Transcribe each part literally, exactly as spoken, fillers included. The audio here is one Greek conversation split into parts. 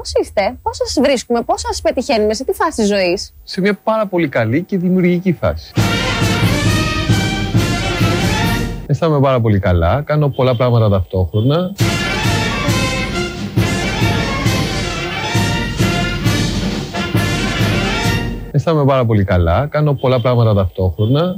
Πώς είστε, πώς σας βρίσκουμε, πώς σας πετυχαίνουμε, σε τι φάση ζωής? Σε μια πάρα πολύ καλή και δημιουργική φάση. Αισθάνομαι πάρα πολύ καλά, κάνω πολλά πράγματα ταυτόχρονα. Αισθάνομαι πάρα πολύ καλά, κάνω πολλά πράγματα ταυτόχρονα.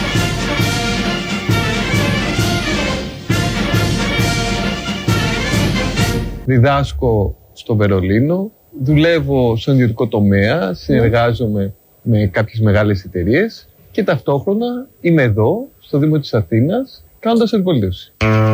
Διδάσκω στο Βερολίνο, δουλεύω στον ιδιωτικό τομέα, συνεργάζομαι με κάποιες μεγάλες εταιρείες και ταυτόχρονα είμαι εδώ, στο Δήμο της Αθήνας, κάνοντας αντιπολίτευση.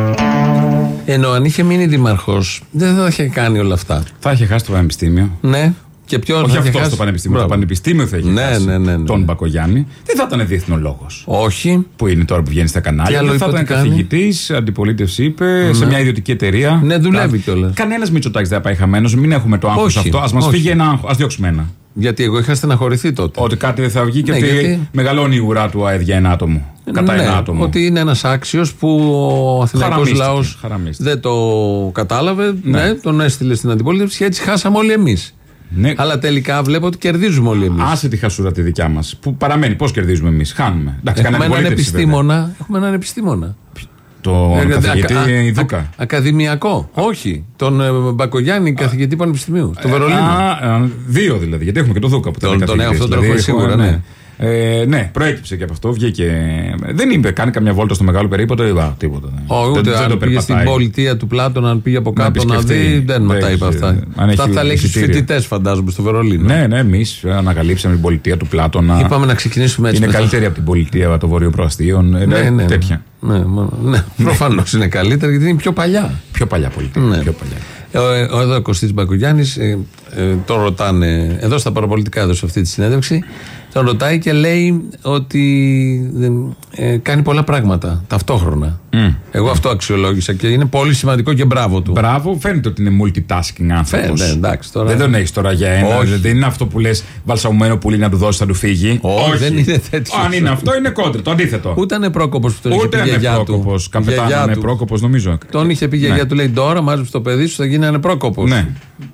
Ενώ αν είχε μείνει δήμαρχος, δεν θα είχε κάνει όλα αυτά. Θα είχε χάσει το πανεπιστήμιο. Ναι. Και ποιο όχι αυτό χάσει... το πανεπιστήμιο. Μπράβο. Το πανεπιστήμιο θα είχε ναι, χάσει ναι, ναι, ναι. τον Μπακογιάννη. Δεν θα ήταν διεθνολόγος. Όχι. Που είναι τώρα που βγαίνει στα κανάλια. Δεν θα ήταν καθηγητής, αντιπολίτευση είπε, ναι. σε μια ιδιωτική εταιρεία. Ναι, δουλεύει κιόλας. Κανένας Μητσοτάκης δεν θα πάει χαμένος. Μην έχουμε το άγχος αυτό. Ας μας φύγει ένα άγχος. Ας διώξουμε ένα. Γιατί εγώ είχα στεναχωρηθεί τότε. Ότι κάτι δεν θα βγει και ναι, ότι γιατί... μεγαλώνει η ουρά του ΑΕΔ για ένα άτομο. Κατά ναι, ένα άτομο. Ότι είναι ένας άξιος που ο αθηναϊκός λαός δεν το κατάλαβε. Ναι. Ναι, τον έστειλε στην αντιπολίτευση και έτσι χάσαμε όλοι εμείς. Ναι. Αλλά τελικά βλέπω ότι κερδίζουμε όλοι εμείς. Άσε τη χασούρα τη δικιά μας. Που παραμένει. Πώς κερδίζουμε εμείς? Χάνουμε. Εντάξει, έχουμε, έναν επιστήμονα, έχουμε έναν επιστήμονα. Τον ε, καθηγητή ακα, Ιδούκα. Α, ακαδημιακό. Α. Όχι. Τον ε, Μπακογιάννη, καθηγητή πανεπιστημίου. Στο Βερολίνο. Α, δύο δηλαδή. Γιατί έχουμε και τον Δούκα που τον Τον αυτό τον έχω σίγουρα, ναι. Ε, ναι, προέκυψε και από αυτό. Βγήκε. Δεν είπε, κάνει καμιά βόλτα στο μεγάλο περίπατο. Είπα τίποτα. Όχι, ούτε δεν, αν δεν πήγε στην πολιτεία του Πλάτωνα, αν πήγε από κάτω να, να δει, δεν μα τα είπα αυτά. Αυτά θα λέει στου φοιτητές, φαντάζομαι, στο Βερολίνο. Ναι, ναι, εμείς ανακαλύψαμε την πολιτεία του Πλάτωνα. Είπαμε να ξεκινήσουμε έτσι. Είναι καλύτερη από την πολιτεία των βορειοπροαστίων. Ναι, ναι, τέτοια. Ναι, προφανώς είναι καλύτερη γιατί είναι πιο παλιά. Πιο παλιά πολιτεία. Εδώ ο Κωστής Μπακογιάννης τον ρωτάνε, εδώ στα παραπολιτικά, εδώ σε αυτή τη συνέντευξη. Τον ρωτάει και λέει ότι ε, κάνει πολλά πράγματα ταυτόχρονα. Mm. Εγώ αυτό αξιολόγησα και είναι πολύ σημαντικό και μπράβο του. Μπράβο, φαίνεται ότι είναι multitasking άνθρωπος. Φαίνεται, εντάξει, τώρα... Δεν τον έχεις τώρα για ένα. Όχι. Δεν είναι αυτό που λες βαλσαμωμένο πουλί να του δώσει, θα του φύγει. Όχι, Όχι. Δεν είναι τέτοιο. Αν είναι αυτό, είναι κόντρα. Το αντίθετο. Ούτε είναι πρόκοπος που τον είχε πει η γιαγιά του. Καπετάνα με πρόκοπος, νομίζω. Τον είχε πει η γιαγιά του, λέει τώρα μάζεψε το παιδί σου, θα γίνει ανεπρόκοπος. Ναι.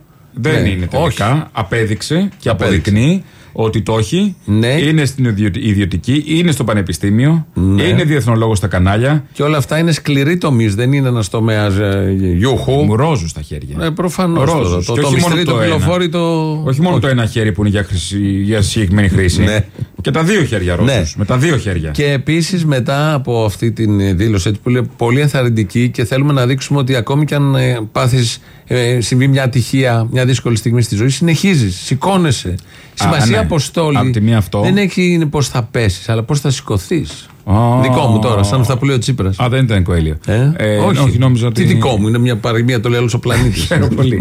Δεν είναι τελικά. Απέδειξε και αποδεικνύει ότι το έχει, ναι. Είναι στην ιδιωτική, είναι στο πανεπιστήμιο, ναι. Είναι διεθνολόγος στα κανάλια. Και όλα αυτά είναι σκληροί τομείς, δεν είναι ένας τομέας ε, γιούχου. Ρόζου στα χέρια. Ε, προφανώς. Ρόζους. Το, το, το μυστρή, το πληροφόρη, το... Όχι μόνο όχι. Το ένα χέρι που είναι για, χρήση, για συγκεκριμένη χρήση. Ναι. Και τα δύο χέρια ρόζους. Ναι. Με τα δύο χέρια. Και επίσης μετά από αυτή την δήλωση που είναι πολύ ενθαρρυντική και θέλουμε να δείξουμε ότι ακόμη κι αν ε, πάθεις, ε, συμβεί μια ατυχία, μια δύσκολη στιγμή στη ζωή, συνεχίζεις, σηκώνεσαι. Σημασία ναι. Αποστόλη αυτό. Δεν έχει πώς θα πέσεις, αλλά πώς θα σηκωθείς. Oh. Δικό μου τώρα, σαν αυτά που λέει ο Τσίπρας. Α, δεν ήταν Κοέλιο. Ε? Ε, όχι, όχι νόμιζα ότι... Τι δικό μου, είναι μια παροιμία, το λέει όλος ο πλανήτης. Χαίρομαι πολύ.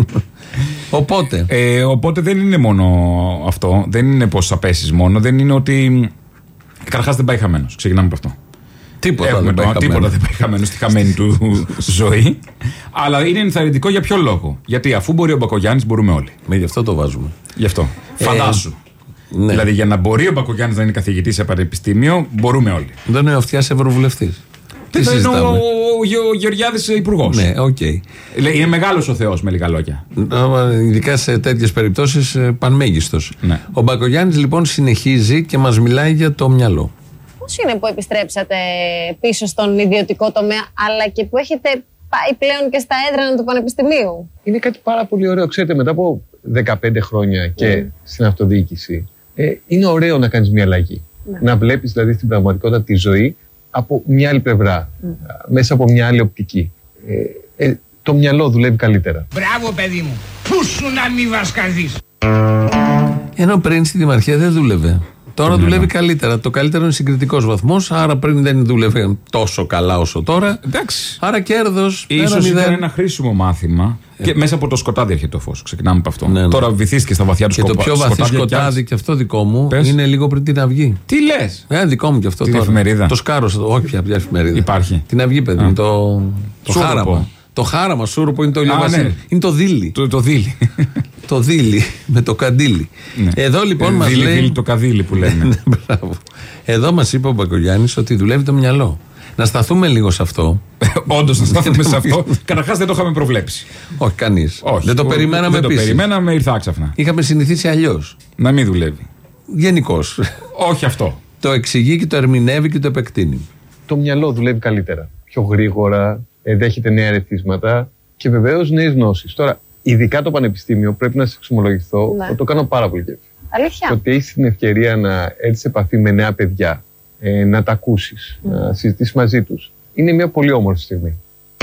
Οπότε. Ε, οπότε δεν είναι μόνο αυτό, δεν είναι πώς θα πέσεις μόνο, δεν είναι ότι. Καταρχάς δεν πάει χαμένος. Ξεκινάμε από αυτό. Τίποτα, δεν, πάει το, τίποτα δεν πάει χαμένο στη χαμένη του ζωή. Αλλά είναι ενθαρρυντικό για ποιο λόγο? Γιατί αφού μπορεί ο Μπακογιάννης, μπορούμε όλοι. Με γι' αυτό το βάζουμε. Γι' αυτό. Ε, Φαντάσου. Ναι. Δηλαδή για να μπορεί ο Μπακογιάννης να είναι καθηγητής σε πανεπιστήμιο, μπορούμε όλοι. Δεν είναι ο Αυτιάς ευρωβουλευτής. Τι συζητάμε? Ο, ο, ο Γεωργιάδης υπουργός. Ναι, οκ. Okay. Είναι μεγάλος ο Θεός με λίγα λόγια. Ειδικά σε τέτοιες περιπτώσεις πανμέγιστος. Ναι. Ο Μπακογιάννης λοιπόν συνεχίζει και μας μιλάει για το μυαλό. Πώς είναι που επιστρέψατε πίσω στον ιδιωτικό τομέα, αλλά και που έχετε πάει πλέον και στα έδρανα του Πανεπιστημίου? Είναι κάτι πάρα πολύ ωραίο. Ξέρετε, μετά από δεκαπέντε χρόνια και mm. στην αυτοδιοίκηση, ε, είναι ωραίο να κάνεις μια αλλαγή. Mm. Να βλέπεις δηλαδή στην πραγματικότητα τη ζωή από μια άλλη πλευρά, mm. μέσα από μια άλλη οπτική. Ε, ε, το μυαλό δουλεύει καλύτερα. Μπράβο, παιδί μου! Πού σου να μην βασκαθείς! Ενώ πριν στη Δημαρχία δεν δούλευε. Τώρα mm. δουλεύει καλύτερα. Το καλύτερο είναι συγκριτικός βαθμός. Άρα πριν δεν δούλευε τόσο καλά όσο τώρα. Εντάξει. Άρα κέρδος. Ίσως ήταν ένα χρήσιμο μάθημα. Ε. Και μέσα από το σκοτάδι έρχεται το φως. Ξεκινάμε από αυτό. Ναι, ναι. Τώρα βυθίστηκε στα βαθιά του σκοτάδι. Και το πιο βαθύ σκοτάδι, και αυτό δικό μου, πες. Είναι λίγο πριν την Αυγή. Τι λες? Ε, δικό μου και αυτό. Την τώρα. Εφημερίδα. Το σκάρωσα. Όχι πια, πια εφημερίδα. Υπάρχει. Την Αυγή, παιδί μου. Το, το χάραμα. Το χάραμα, σούρουπο είναι το ηλιοβασίλειο. Ναι. Είναι το δίλη. Το, το δίλη. Το δίλη με το καντήλι. Ναι. Εδώ λοιπόν μας λέει. Δίλη το καδίλι που λένε. Ναι, μπράβο. Εδώ μας είπε ο Μπακογιάννης ότι δουλεύει το μυαλό. Να σταθούμε λίγο σε αυτό. Όντως, να σταθούμε σε αυτό. Καταρχάς δεν το είχαμε προβλέψει. Όχι, κανείς. Όχι. Δεν το περιμέναμε Δεν επίσης. το περιμέναμε, ήρθα άξαφνα. Είχαμε συνηθίσει αλλιώς. Να μην δουλεύει. Γενικώς. Όχι αυτό. Το εξηγεί και το ερμηνεύει και το επεκτείνει. Το μυαλό δουλεύει καλύτερα. Πιο γρήγορα, δέχεται νέα ερεθίσματα και βεβαίως νέες γνώσεις. Τώρα, ειδικά το πανεπιστήμιο, πρέπει να σας εξομολογηθώ Ναι. ότι το κάνω πάρα πολύ κέφι. Αλήθεια. Το ότι έχεις την ευκαιρία να έρθεις σε επαφή με νέα παιδιά, ε, να τα ακούσεις, mm. να συζητήσεις μαζί τους, είναι μια πολύ όμορφη στιγμή.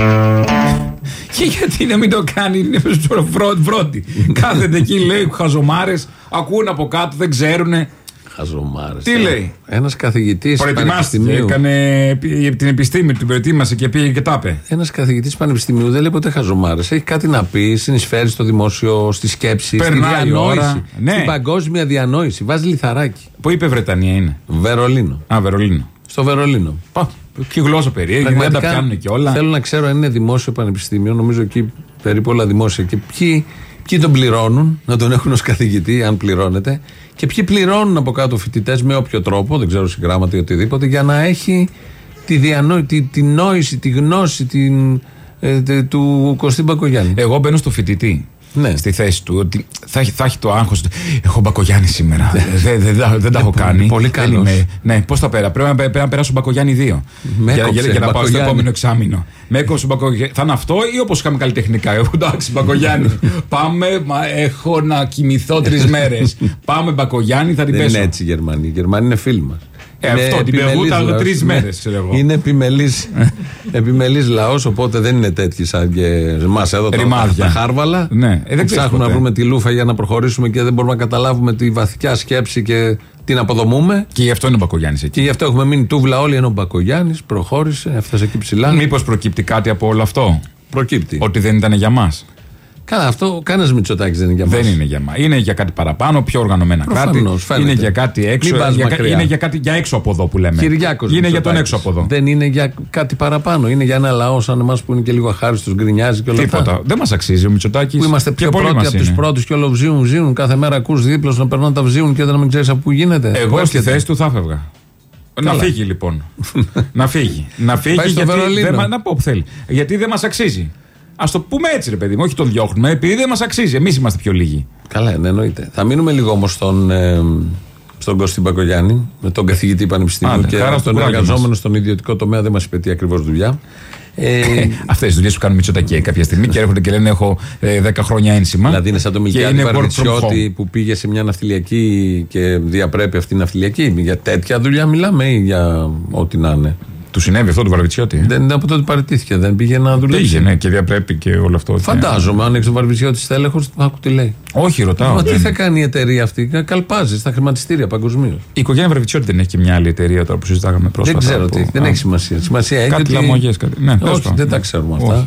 Και γιατί να μην το κάνει, είναι βρόντι. Κάθεται εκεί, λέει χαζομάρες, ακούνε από κάτω, δεν ξέρουνε. Χαζομάρες. Τι λέει? Ένας καθηγητής Προετοιμάστηκε, έκανε την επιστήμη, την προετοίμασε και πήγε και τα είπε. Ένας καθηγητής πανεπιστημίου δεν λέει ποτέ χαζομάρες. Έχει κάτι να πει, συνεισφέρει στο δημόσιο, στη σκέψη, Περνάει στη διανόηση. ώρα. Ναι. Στην παγκόσμια διανόηση. Βάζει λιθαράκι. Πού είπε Βρετανία είναι? Βερολίνο. Α, Βερολίνο. Στο Βερολίνο. Πα, και γλώσσα περίεργη, δεν τα πιάνουν και όλα. Θέλω να ξέρω αν είναι δημόσιο πανεπιστήμιο, νομίζω εκεί περίπου όλα δημόσια. Και ποιοι, ποιοι τον πληρώνουν, να τον έχουν ως καθηγητή, αν πληρώνεται, και ποιοι πληρώνουν από κάτω φοιτητές με όποιο τρόπο, δεν ξέρω συγγράμματα ή οτιδήποτε, για να έχει τη, διανόη, τη, τη νόηση, τη γνώση την, ε, τε, του Κωστή Μπακογιάννη. Εγώ μπαίνω στο φοιτητή. Ναι. Στη θέση του ότι θα έχει, θα έχει το άγχος του. Έχω Μπακογιάννη σήμερα. δεν δεν, δεν, δεν τα έχω κάνει. Πολύ καλός. Ναι, πώς θα πέρα. Πρέπει να, πρέπει να περάσω Μπακογιάννη δύο. Για, για, για να πάω στο επόμενο εξάμηνο. Με έκοψε Μπακογιάννη. Θα είναι αυτό ή όπως είχαμε καλλιτεχνικά? Εγώ εντάξει, Μπακογιάννη. Πάμε, μα έχω να κοιμηθώ τρεις μέρες. Πάμε Μπακογιάννη, θα την πέσω. Δεν είναι έτσι οι Γερμανοί. Οι Γερμανοί είναι φίλοι μας. Ε, αυτό, την περνούταν τρεις μέρες, ξέρω εγώ. Είναι επιμελής, επιμελής λαός, οπότε δεν είναι τέτοιοι σαν και εμάς εδώ τα, τα χάρβαλα. Ναι, ε, δεν ψάχνουμε να βρούμε τη λούφα για να προχωρήσουμε και δεν μπορούμε να καταλάβουμε τη βαθιά σκέψη και την αποδομούμε. Και γι' αυτό είναι ο Μπακογιάννης εκεί. Και γι' αυτό έχουμε μείνει τούβλα όλοι, ενώ ο Μπακογιάννης προχώρησε, έφτασε εκεί ψηλά. Μήπως προκύπτει κάτι από όλο αυτό? Προκύπτει. Ότι δεν ήταν για μας. Καλά, αυτό κανένας Μητσοτάκης δεν είναι για μας. Δεν είναι για μας. Είναι για κάτι παραπάνω, πιο οργανωμένα κράτη. Είναι για κάτι έξω. Για, είναι για κάτι για έξω από εδώ που λέμε. Κυριάκος είναι Μητσοτάκης. Για τον έξω από εδώ. Δεν είναι για κάτι παραπάνω. Είναι για ένα λαό σαν εμάς που είναι και λίγο αχάριστος, γκρινιάζει και όλα αυτά. Τίποτα. Δεν μας αξίζει ο Μητσοτάκης. Που είμαστε πιο πρώτοι από τους πρώτους και όλο βζίουν, βζίουν. Κάθε μέρα ακούς δίπλα να περνάνε τα βζίουν και δεν μην ξέρεις από πού γίνεται. Εγώ στη θέση του θα έφευγα. Να φύγει λοιπόν. να φύγει. Να φύγει γιατί. Να πω που θέλει. Γιατί δεν μας αξίζει. Ας το πούμε έτσι, ρε παιδί μου, όχι τον διώχνουμε, επειδή δεν μας αξίζει. Εμείς είμαστε πιο λίγοι. Καλά, ναι, εννοείται. Θα μείνουμε λίγο όμως στον, ε, στον Κωστή Μπακογιάννη, με τον καθηγητή πανεπιστημίου και τον εργαζόμενο μας στον ιδιωτικό τομέα. Δεν μας είπε τι ακριβώς δουλειά. Ε, Αυτές τις δουλειές που κάνουν Μητσοτάκη κάποια στιγμή και έρχονται και λένε: έχω ε, δέκα χρόνια ένσημα. Δηλαδή είναι σαν το Μιλκιάδη Βαρβιτσιώτη που πήγε σε μια ναυτιλιακή και διαπρέπει αυτή η ναυτιλιακή. Για τέτοια δουλειά μιλάμε ή για ό,τι να είναι? Του συνέβη αυτό του Βαρβιτσιώτη? Δεν είναι από τότε παραιτήθηκε, δεν πήγε να δουλέψει. Πήγε, ναι, και διαπρέπει και όλο αυτό. Φαντάζομαι, αν έχει τον Βαρβιτσιώτη στέλεχος, άκου τι λέει. Όχι, ρωτάω. Μα τι θα κάνει η εταιρεία αυτή? Καλπάζει στα χρηματιστήρια παγκοσμίως. Η οικογένεια Βαρβιτσιώτη δεν έχει και μια άλλη εταιρεία τώρα που συζητάγαμε πρόσφατα? Δεν ξέρω τι, δεν έχει σημασία. Σημασία έχει κάτι λαμογές, κάτι. Ναι, όχι, δεν τα ξέρουμε αυτά.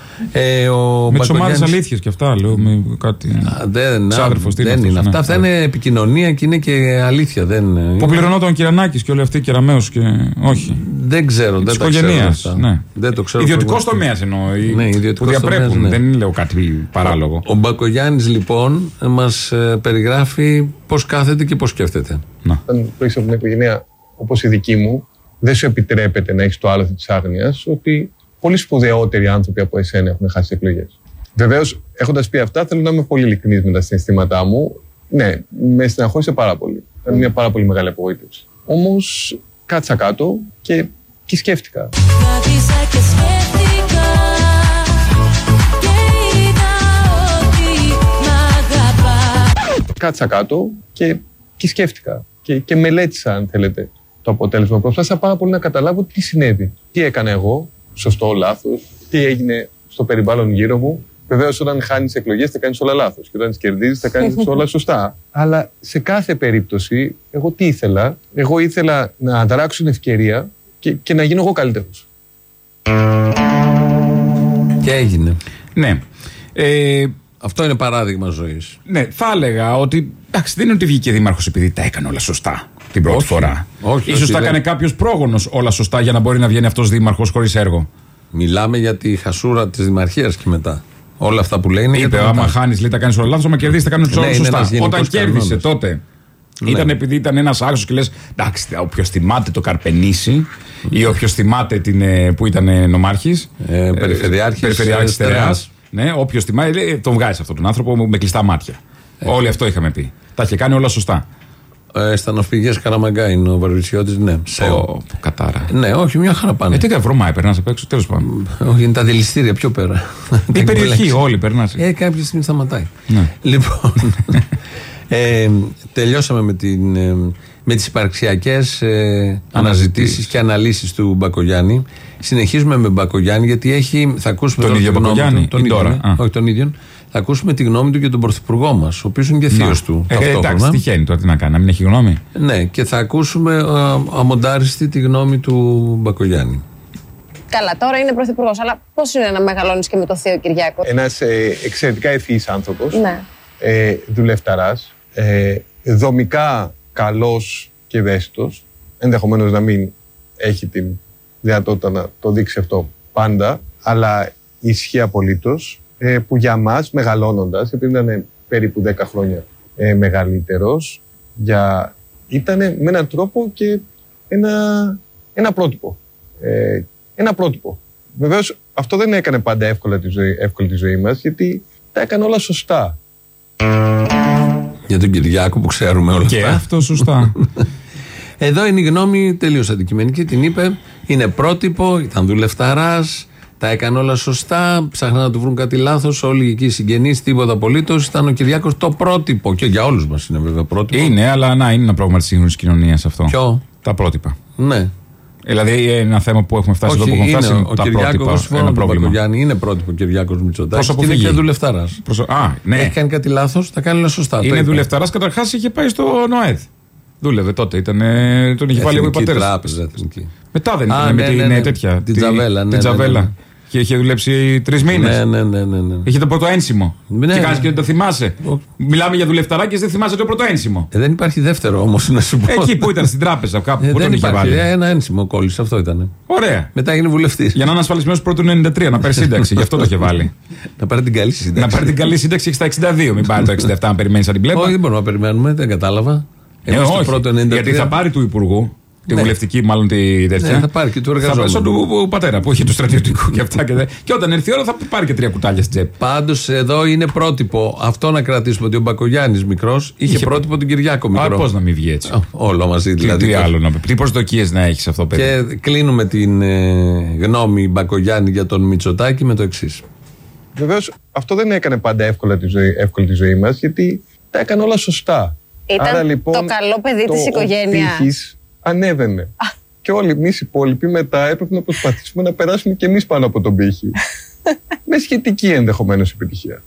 Ε, ο με τις ομάδες αλήθειες και αυτά, λέω. Με κάτι. Α, δεν Ξάδερφος, δεν είναι. είναι. Αυτά, αυτά είναι επικοινωνία και είναι και αλήθεια. Δεν, που πληρωνόταν ο Κυρανάκης και όλοι αυτοί οι Κεραμέως και. Όχι. Δεν ξέρω. Δεν τα ξέρω. Ναι. Δεν το ξέρω. Ιδιωτικός τομέας εννοώ. Ναι, που διαπρέπουν. Τομέας, ναι. Δεν λέω κάτι παράλογο. Ο, ο Μπακογιάννης λοιπόν μας ε, περιγράφει πώς κάθεται και πώς σκέφτεται. Να. Όταν προέρχεσαι από μια οικογένεια όπως η δική μου, δεν σου επιτρέπεται να έχεις το άλοθη της άγνοιας ότι πολύ σπουδαιότεροι άνθρωποι από εσένα έχουν χάσει εκλογές. Βεβαίως, έχοντας πει αυτά, θέλω να είμαι πολύ ειλικρινής με τα συναισθήματά μου. Ναι, με στεναχώρησε πάρα πολύ. Ήταν μια πάρα πολύ μεγάλη απογοήτευση. Όμως, κάτσα κάτω και, και σκέφτηκα. Κάτσα κάτω και, και σκέφτηκα και, και μελέτησα, αν θέλετε, το αποτέλεσμα. Προσπάθησα πάρα πολύ να καταλάβω τι συνέβη. Τι έκανα εγώ, σωστό, λάθος, τι έγινε στο περιβάλλον γύρω μου. Βεβαίως, όταν χάνεις εκλογές, θα κάνεις όλα λάθος. Και όταν τις κερδίζεις, θα κάνεις όλα σωστά. Αλλά σε κάθε περίπτωση, εγώ τι ήθελα? Εγώ ήθελα να ανταράξω την ευκαιρία και, και να γίνω εγώ καλύτερος. Και έγινε. Ναι. Ε, Αυτό είναι παράδειγμα ζωής. Ναι, θα έλεγα ότι. Εντάξει, δεν είναι ότι βγήκε δήμαρχος επειδή τα έκανε όλα σωστά την πρώτη όχι, φορά. Όχι, ίσως τα έκανε κάποιος πρόγονος όλα σωστά για να μπορεί να βγαίνει αυτός δήμαρχος χωρίς έργο. Μιλάμε για τη χασούρα της δημαρχίας και μετά. Όλα αυτά που λέει είναι. Είπε, άμα χάνεις, λέει τα κάνεις όλα λάθος, άμα κερδίσεις, τα κάνεις όλα ναι, σωστά. Όταν κέρδισε τότε Ναι. Ήταν επειδή ήταν ένας άξιος και λες, εντάξει, όποιος θυμάται το Καρπενήσι ή όποιος θυμάται την, που ήταν νομάρχης, ε, περιφερειάρχης, περιφερειάρχης Στερεάς. Ναι, όποιος θυμάται, τον βγάζει αυτόν τον άνθρωπο με κλειστά μάτια. Ε. Όλοι αυτό είχαμε πει. Τα είχε κάνει όλα σωστά. Ε, στα ναυπηγές Καραμαγκά είναι ο Βαρβιτσιώτης, ναι. Ω, κατάρα. Ναι, όχι, μια χαρά πάνε. Ε, τι βρωμάει, περνάς απ' έξω, τέλος πάντων. Όχι, είναι τα δηληστήρια πιο πέρα. Η περιοχή, όλοι περνάς. Ε, κάποια στιγμή σταματάει. Ναι. Λοιπόν, ε, τελειώσαμε με, την, ε, με τις υπαρξιακές ε, αναζητήσεις και αναλύσεις του Μπακογιάννη. Συνεχίζουμε με Μπακογιάννη, γιατί έχει, θα ακούσουμε τον ίδιο Μπακογιάννη, τον ίδιο, ναι, όχι τον ίδιο. Θα ακούσουμε τη γνώμη του για τον πρωθυπουργό μας, ο οποίος είναι και θείος του. Ε, εντάξει, τυχαίνει τώρα, τι να κάνει, να μην έχει γνώμη. Ναι, και θα ακούσουμε α, αμοντάριστη τη γνώμη του Μπακογιάννη. Καλά, τώρα είναι πρωθυπουργός, αλλά πώς είναι να μεγαλώνεις και με το θείο Κυριάκο? Ένας ε, εξαιρετικά ευφυής άνθρωπος, ναι. ε, δουλευταράς, ε, δομικά καλός και ευαίσθητος, ενδεχομένως να μην έχει την δυνατότητα να το δείξει αυτό πάντα, αλλά ισχύει απολύτως. Που για μας μεγαλώνοντας, επειδή ήταν περίπου δέκα χρόνια ε, μεγαλύτερος, για, ήταν με έναν τρόπο και ένα, ένα πρότυπο. Ε, ένα πρότυπο. Βεβαίως αυτό δεν έκανε πάντα εύκολα τη ζωή, εύκολη τη ζωή μας, γιατί τα έκανε όλα σωστά. Για τον Κυριάκο που ξέρουμε όλα και αυτά. Και αυτό σωστά. Εδώ είναι η γνώμη τελείως αντικειμενική, την είπε, είναι πρότυπο, ήταν δουλευταράς, τα έκανε όλα σωστά, ψάχναν να του βρουν κάτι λάθος. Όλοι εκεί οι συγγενείς, τίποτα απολύτως. Ήταν ο Κυριάκος το πρότυπο. Και για όλους μας είναι βέβαια πρότυπο. Είναι, αλλά να είναι ένα πρόβλημα της σύγχρονης κοινωνίας αυτό. Ποιο? Τα πρότυπα. Ναι. Δηλαδή ένα θέμα που έχουμε φτάσει. Όχι, εδώ που έχουμε φτάσει. Ο, ο Κυριάκος Μπακογιάννη είναι πρότυπο Κυριάκος Μητσοτάκης. Και είναι και δουλευταράς. Προσω... Α, ναι. Έχει κάνει κάτι λάθος, τα κάνει όλα σωστά. Είναι δουλευταράς, καταρχάς είχε πάει στο ΝΟΕΔ. Δούλευε τότε, ήταν, τον είχε βάλει ο πατέρας. Μετά δεν ήταν με την τέτοια. Την Τζαβέλα. Και είχε δουλέψει τρεις μήνες. Ναι, ναι, ναι, ναι, ναι. Είχε το πρώτο ένσημο. Ναι, και κάνεις και δεν το θυμάσαι. Ο... Μιλάμε για δουλευταρά και δεν θυμάσαι το πρώτο ένσημο. Ε, δεν υπάρχει δεύτερο όμως να σου πω. Εκεί που ήταν στην τράπεζα, κάπου ε, που τον είχε υπάρχει, βάλει. Ένα ένσημο κόλλησε, αυτό ήταν. Ωραία. Μετά έγινε βουλευτής. Για να είναι ασφαλισμένος πρώτου ενενήντα τρία, να πάρει σύνταξη. Γι' αυτό το είχε βάλει. Να πάρει την καλή σύνταξη. Να πάρει την καλή σύνταξη έχει στα εξήντα δύο. Μην πάρει το εξήντα επτά να περιμένει να την πλέον. Όχι, δεν μπορούμε να περιμένουμε, δεν κατάλαβα. Γιατί θα πάρει του Υπουργού. Τη ναι. βουλευτική, μάλλον τη τέτοια. Ναι, θα πάρει και του εργαζόμενου. Σαν του πατέρα που είχε του στρατιωτικού και αυτά. Και, δε... και όταν έρθει η ώρα θα πάρει και τρία κουτάλια στην τσέπη. Πάντως εδώ είναι πρότυπο. Αυτό να κρατήσουμε, ότι ο Μπακογιάννης μικρός είχε, είχε πρότυπο τον Κυριάκο μικρό. Α, πώς να μην βγει έτσι. Α, όλο μαζί δηλαδή. Τι άλλο να πει. Τι προσδοκίες να έχει αυτό, παιδί. Και κλείνουμε την ε, γνώμη Μπακογιάννη για τον Μητσοτάκη με το εξής. Βεβαίως αυτό δεν έκανε πάντα εύκολα τη ζωή, εύκολη τη ζωή μας, γιατί τα έκανε όλα σωστά. Ήταν Άρα, λοιπόν, το καλό παιδί της οικογένειας. Ανέβαινε. Α. Και όλοι εμείς οι υπόλοιποι μετά έπρεπε να προσπαθήσουμε να περάσουμε και εμείς πάνω από τον πύχη. Με σχετική ενδεχομένως επιτυχία.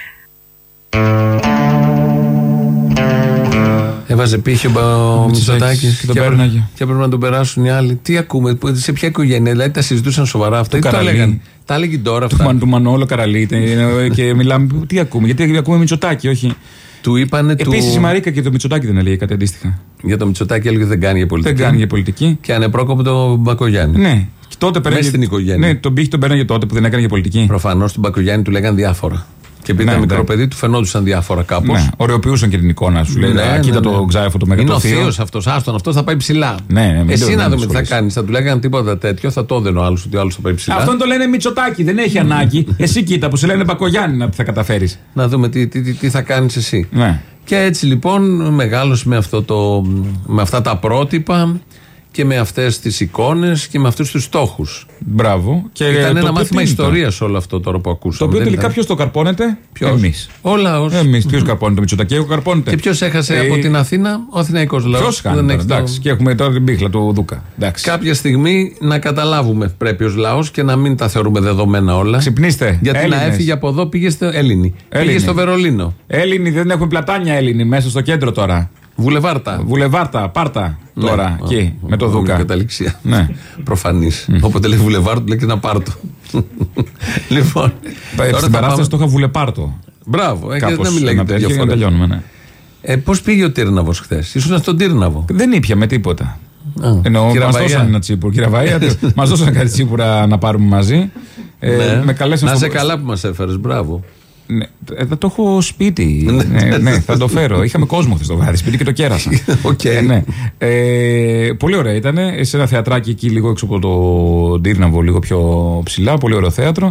Έβαζε πύχη ο Μητσοτάκης και, και, και, και έπρεπε να τον περάσουν οι άλλοι. Τι ακούμε, σε ποια οικογένεια, δηλαδή τα συζητούσαν σοβαρά αυτά. Το έλεγαν. Τα έλεγαν τώρα αυτά. Του, του Μανώλο Καραλή και μιλάμε. Τι ακούμε, γιατί ακούμε Μητσοτάκη, όχι. Του είπανε. Επίσης του... η Μαρίκα και το Μητσοτάκη δεν έλεγε κάτι αντίστοιχα. Για το Μητσοτάκη έλεγε δεν κάνει για πολιτική. Δεν κάνει για πολιτική. Και ανεπρόκοπο το Μπακογιάννη. Ναι. Και τότε μέσα στην οικογένεια. Ναι, τον πύχη τον πέρανε τότε που δεν έκανε για πολιτική. Προφανώς τον Μπακογιάννη του λέγανε διάφορα. Και επειδή ήταν ναι, μικρό ναι. παιδί, του φαινόντουσαν διάφορα κάπως. Ναι, οριοποιούσαν και την εικόνα σου. Λέει, ναι, ναι, κοίτα ναι, ναι. το ξάεφο, το μεγατοθείο. Είναι ο θείος αυτός, άστον, αυτός θα πάει ψηλά. Ναι, ναι, εσύ να δούμε τι θα κάνεις. Θα του λέγανε τίποτα τέτοιο, θα το έδαινε ο άλλος ότι ο άλλος θα πάει ψηλά. Αυτόν το λένε Μητσοτάκη, δεν έχει ανάγκη. Εσύ κοίτα που σε λένε Μπακογιάννη να θα καταφέρεις. Να δούμε τι, τι, τι, τι θα κάνεις εσύ. Ναι. Και έτσι λοιπόν μεγάλωσε με, αυτό το, με αυτά τα πρότυπα και με αυτές τις εικόνες και με αυτούς τους στόχους. Μπράβο. Και ήταν ένα μάθημα ιστορίας όλο αυτό τώρα που ακούσαμε. Το οποίο τελικά ποιος το καρπώνεται? Εμείς. Ο λαός. Εμείς. Ποιος καρπώνεται? Το Μητσοτάκη καρπώνεται. Και ποιος έχασε ε... από την Αθήνα? Ο αθηναϊκός λαός. Ποιος χάνει? Εντάξει. Το... Και έχουμε τώρα την πίχλα του Δούκα. Εντάξει. Κάποια στιγμή να καταλάβουμε πρέπει ως λαός και να μην τα θεωρούμε δεδομένα όλα. Ξυπνήστε. Γιατί Έλληνες. Να έφυγε από εδώ πήγε στο Έλληνη. Πήγε στο Βερολίνο. Έλληνοι δεν έχουν πλατάνια Έλληνοι μέσα στο κέντρο τώρα. Βουλεβάρτα. Βουλεβάρτα, πάρτα ναι, τώρα ο, εκεί ο, με το Δούκα. Καταληξία. Ναι. Προφανής. Mm. Όποτε λέει Βουλεβάρτο, λέει και ένα πάρτο. Λοιπόν. Στην παράσταση το είχα Βουλεπάρτο. Μπράβο, ε, να μην λέγεται διαφορά. Ναι. Ε, πώς πήγε ο Τύρναβος χθες? Ήσουν στον Τύρναβο. Δεν ήπια τίποτα. Εννοώ, μας δώσαν ένα τσίπουρο. Κυραβαία, μας δώσαν κάτι τσίπουρα να πάρουμε μαζί. Ε, ναι. Με καλέσαν. Να είσαι στο... καλά που μας έφερες, μπράβο. Ναι, θα το έχω σπίτι. ναι, ναι, θα το φέρω. Είχαμε κόσμο χθες το βράδυ, σπίτι και το κέρασα. Okay. ε, ναι. ε, πολύ ωραία ήταν. Σε ένα θεατράκι εκεί, λίγο έξω από το Ντύρναβο, λίγο πιο ψηλά. Πολύ ωραίο θέατρο.